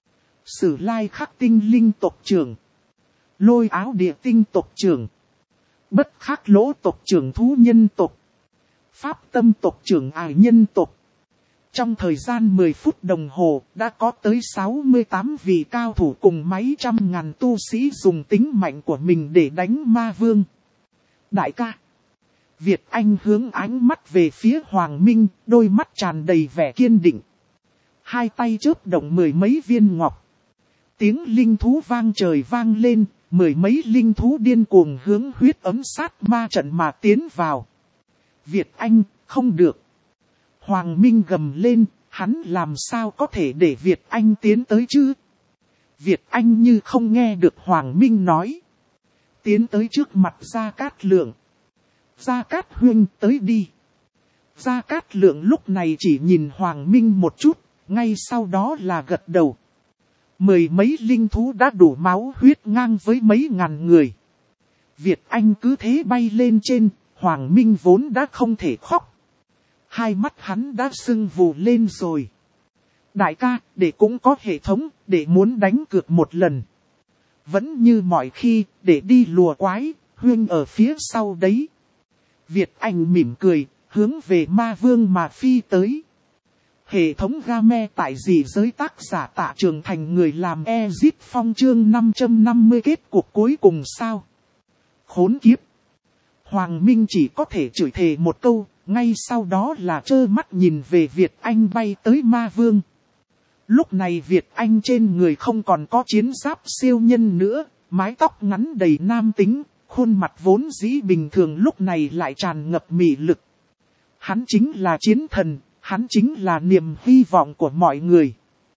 Sử Lai Khắc tinh linh tộc trưởng, Lôi Áo địa tinh tộc trưởng, Bất Khắc Lỗ tộc trưởng thú nhân tộc, Pháp Tâm tộc trưởng ải nhân tộc. Trong thời gian 10 phút đồng hồ, đã có tới 68 vị cao thủ cùng mấy trăm ngàn tu sĩ dùng tính mạnh của mình để đánh ma vương. Đại ca. Việt Anh hướng ánh mắt về phía Hoàng Minh, đôi mắt tràn đầy vẻ kiên định. Hai tay chớp động mười mấy viên ngọc. Tiếng linh thú vang trời vang lên, mười mấy linh thú điên cuồng hướng huyết ấm sát ma trận mà tiến vào. Việt Anh, không được. Hoàng Minh gầm lên, hắn làm sao có thể để Việt Anh tiến tới chứ? Việt Anh như không nghe được Hoàng Minh nói. Tiến tới trước mặt Gia Cát Lượng. Gia Cát huynh tới đi. Gia Cát Lượng lúc này chỉ nhìn Hoàng Minh một chút, ngay sau đó là gật đầu. Mười mấy linh thú đã đủ máu huyết ngang với mấy ngàn người. Việt Anh cứ thế bay lên trên, Hoàng Minh vốn đã không thể khóc. Hai mắt hắn đã sưng vù lên rồi. Đại ca, để cũng có hệ thống, để muốn đánh cược một lần. Vẫn như mọi khi, để đi lùa quái, huynh ở phía sau đấy. Việt Anh mỉm cười, hướng về ma vương mà phi tới. Hệ thống game tại dị giới tác giả Tạ Trường Thành người làm Ezit Phong chương 550 kết cuộc cuối cùng sao? Khốn kiếp! Hoàng Minh chỉ có thể chửi thề một câu, ngay sau đó là trơ mắt nhìn về Việt Anh bay tới ma vương. Lúc này Việt Anh trên người không còn có chiến giáp siêu nhân nữa, mái tóc ngắn đầy nam tính, khuôn mặt vốn dĩ bình thường lúc này lại tràn ngập mị lực. Hắn chính là chiến thần, hắn chính là niềm hy vọng của mọi người.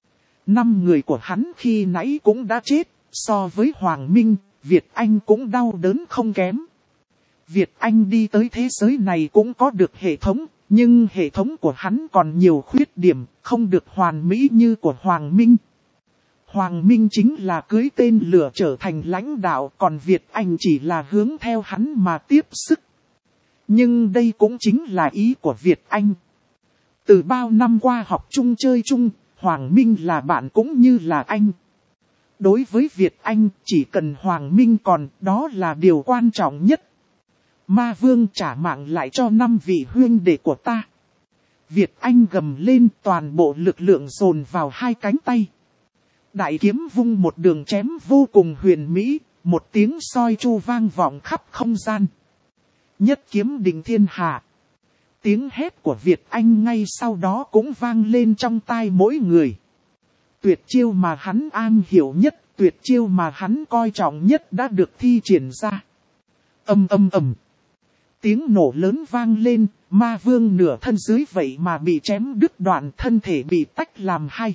5 người của hắn khi nãy cũng đã chết, so với Hoàng Minh, Việt Anh cũng đau đớn không kém. Việt Anh đi tới thế giới này cũng có được hệ thống, nhưng hệ thống của hắn còn nhiều khuyết điểm, không được hoàn mỹ như của Hoàng Minh. Hoàng Minh chính là cưới tên lửa trở thành lãnh đạo, còn Việt Anh chỉ là hướng theo hắn mà tiếp sức. Nhưng đây cũng chính là ý của Việt Anh. Từ bao năm qua học chung chơi chung, Hoàng Minh là bạn cũng như là anh. Đối với Việt Anh, chỉ cần Hoàng Minh còn, đó là điều quan trọng nhất. Ma vương trả mạng lại cho 5 vị huynh đệ của ta. Việt Anh gầm lên, toàn bộ lực lượng dồn vào hai cánh tay. Đại kiếm vung một đường chém vô cùng huyền mỹ, một tiếng soi chu vang vọng khắp không gian. Nhất kiếm định thiên hạ. Tiếng hét của Việt Anh ngay sau đó cũng vang lên trong tai mỗi người. Tuyệt chiêu mà hắn am hiểu nhất, tuyệt chiêu mà hắn coi trọng nhất đã được thi triển ra. Ầm ầm ầm. Tiếng nổ lớn vang lên, ma vương nửa thân dưới vậy mà bị chém đứt đoạn, thân thể bị tách làm hai.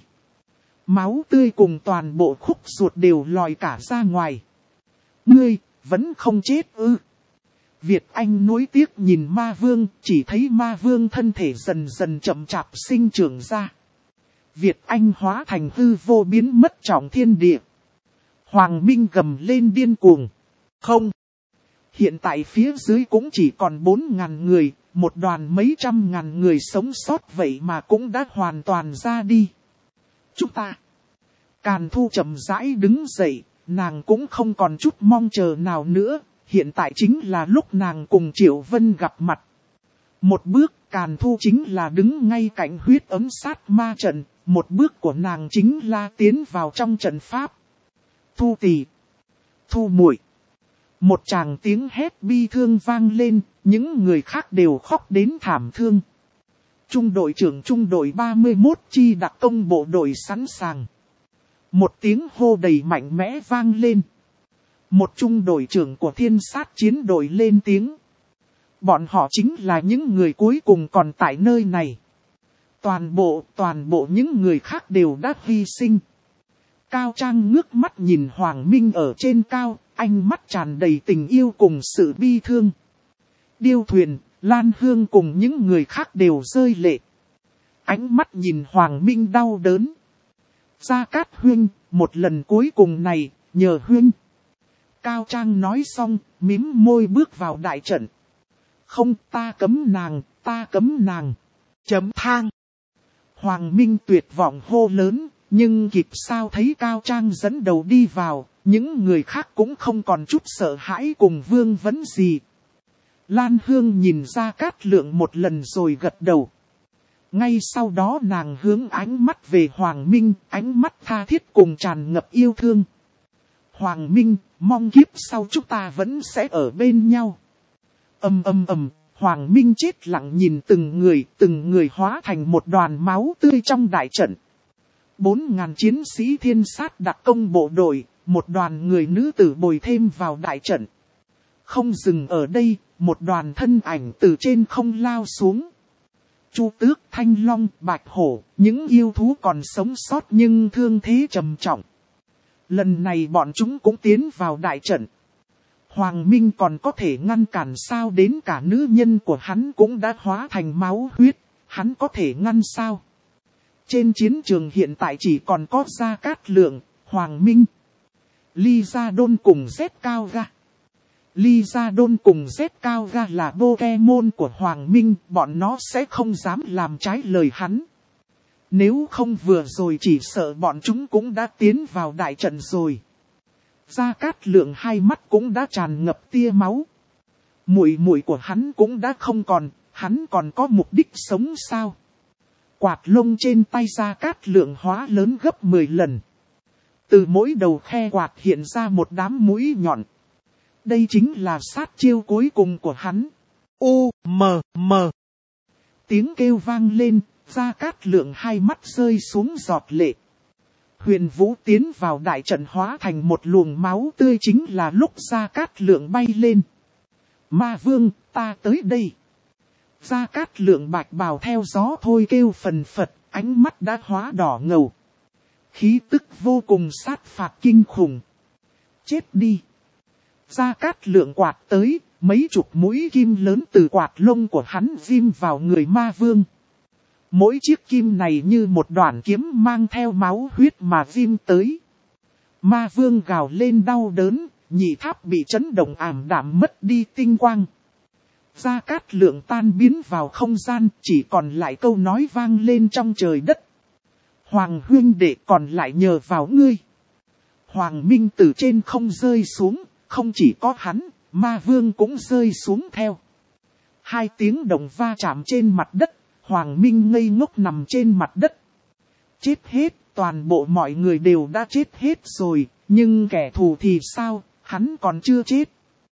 Máu tươi cùng toàn bộ khúc ruột đều lòi cả ra ngoài. Ngươi, vẫn không chết ư? Việt Anh nuối tiếc nhìn ma vương, chỉ thấy ma vương thân thể dần dần chậm chạp sinh trưởng ra. Việt Anh hóa thành hư vô biến mất trọng thiên địa. Hoàng Minh gầm lên điên cuồng. Không! Hiện tại phía dưới cũng chỉ còn 4.000 người, một đoàn mấy trăm ngàn người sống sót vậy mà cũng đã hoàn toàn ra đi. Chúng ta! Càn Thu chậm rãi đứng dậy, nàng cũng không còn chút mong chờ nào nữa, hiện tại chính là lúc nàng cùng Triệu Vân gặp mặt. Một bước Càn Thu chính là đứng ngay cạnh huyết ấm sát ma trận, một bước của nàng chính là tiến vào trong trận pháp. Thu tỷ! Thu muội! Một tràng tiếng hét bi thương vang lên, những người khác đều khóc đến thảm thương. Trung đội trưởng trung đội 31 chi đặc công bộ đội sẵn sàng. Một tiếng hô đầy mạnh mẽ vang lên. Một trung đội trưởng của thiên sát chiến đội lên tiếng. bọn họ chính là những người cuối cùng còn tại nơi này. Toàn bộ những người khác đều đã hy sinh. Cao Trang ngước mắt nhìn Hoàng Minh ở trên cao, ánh mắt tràn đầy tình yêu cùng sự bi thương. Điêu Thuyền, Lan Hương cùng những người khác đều rơi lệ. Ánh mắt nhìn Hoàng Minh đau đớn. Gia Cát huynh, một lần cuối cùng này, nhờ huynh. Cao Trang nói xong, mím môi bước vào đại trận. Không, ta cấm nàng. Chấm thang. Hoàng Minh tuyệt vọng hô lớn, nhưng kịp sao thấy Cao Trang dẫn đầu đi vào, những người khác cũng không còn chút sợ hãi cùng vương vấn gì. Lan Hương nhìn Gia Cát Lượng một lần rồi gật đầu. Ngay sau đó nàng hướng ánh mắt về Hoàng Minh, ánh mắt tha thiết cùng tràn ngập yêu thương. Hoàng Minh, mong kiếp sau chúng ta vẫn sẽ ở bên nhau. Hoàng Minh chết lặng nhìn từng người hóa thành một đoàn máu tươi trong đại trận. 4.000 chiến sĩ thiên sát đặc công bộ đội, một đoàn người nữ tử bồi thêm vào đại trận. Không dừng ở đây, một đoàn thân ảnh từ trên không lao xuống. Chu Tước, Thanh Long, Bạch Hổ, những yêu thú còn sống sót nhưng thương thế trầm trọng. Lần này bọn chúng cũng tiến vào đại trận. Hoàng Minh còn có thể ngăn cản sao, đến cả nữ nhân của hắn cũng đã hóa thành máu huyết, hắn có thể ngăn sao? Trên chiến trường hiện tại chỉ còn có Gia Cát Lượng, Hoàng Minh, Ly Gia Đôn cùng Z Cao Ga. Ly Gia Đôn cùng Z Cao Ga là Pokemon của Hoàng Minh, bọn nó sẽ không dám làm trái lời hắn. Nếu không vừa rồi chỉ sợ bọn chúng cũng đã tiến vào đại trận rồi. Gia Cát Lượng hai mắt cũng đã tràn ngập tia máu. Muội của hắn cũng đã không còn, hắn còn có mục đích sống sao? Quạt lông trên tay Gia Cát Lượng hóa lớn gấp 10 lần. Từ mỗi đầu khe quạt hiện ra một đám mũi nhọn. Đây chính là sát chiêu cuối cùng của hắn. Tiếng kêu vang lên, Gia Cát Lượng hai mắt rơi xuống giọt lệ. Huyền Vũ tiến vào đại trận hóa thành một luồng máu tươi, chính là lúc Gia Cát Lượng bay lên. Ma Vương, ta tới đây. Gia Cát Lượng bạch bào theo gió thôi kêu phần phật, ánh mắt đã hóa đỏ ngầu. Khí tức vô cùng sát phạt kinh khủng. Chết đi. Gia Cát Lượng quạt tới, mấy chục mũi kim lớn từ quạt lông của hắn ghim vào người Ma Vương. Mỗi chiếc kim này như một đoạn kiếm mang theo máu huyết mà ghim tới. Ma Vương gào lên đau đớn, nhị tháp bị chấn động ảm đạm mất đi tinh quang. Gia Cát Lượng tan biến vào không gian, chỉ còn lại câu nói vang lên trong trời đất. Hoàng huynh đệ, còn lại nhờ vào ngươi. Hoàng Minh từ trên không rơi xuống, không chỉ có hắn, Ma Vương cũng rơi xuống theo. Hai tiếng động va chạm trên mặt đất, Hoàng Minh ngây ngốc nằm trên mặt đất. Chết hết, toàn bộ mọi người đều đã chết hết rồi, nhưng kẻ thù thì sao, hắn còn chưa chết.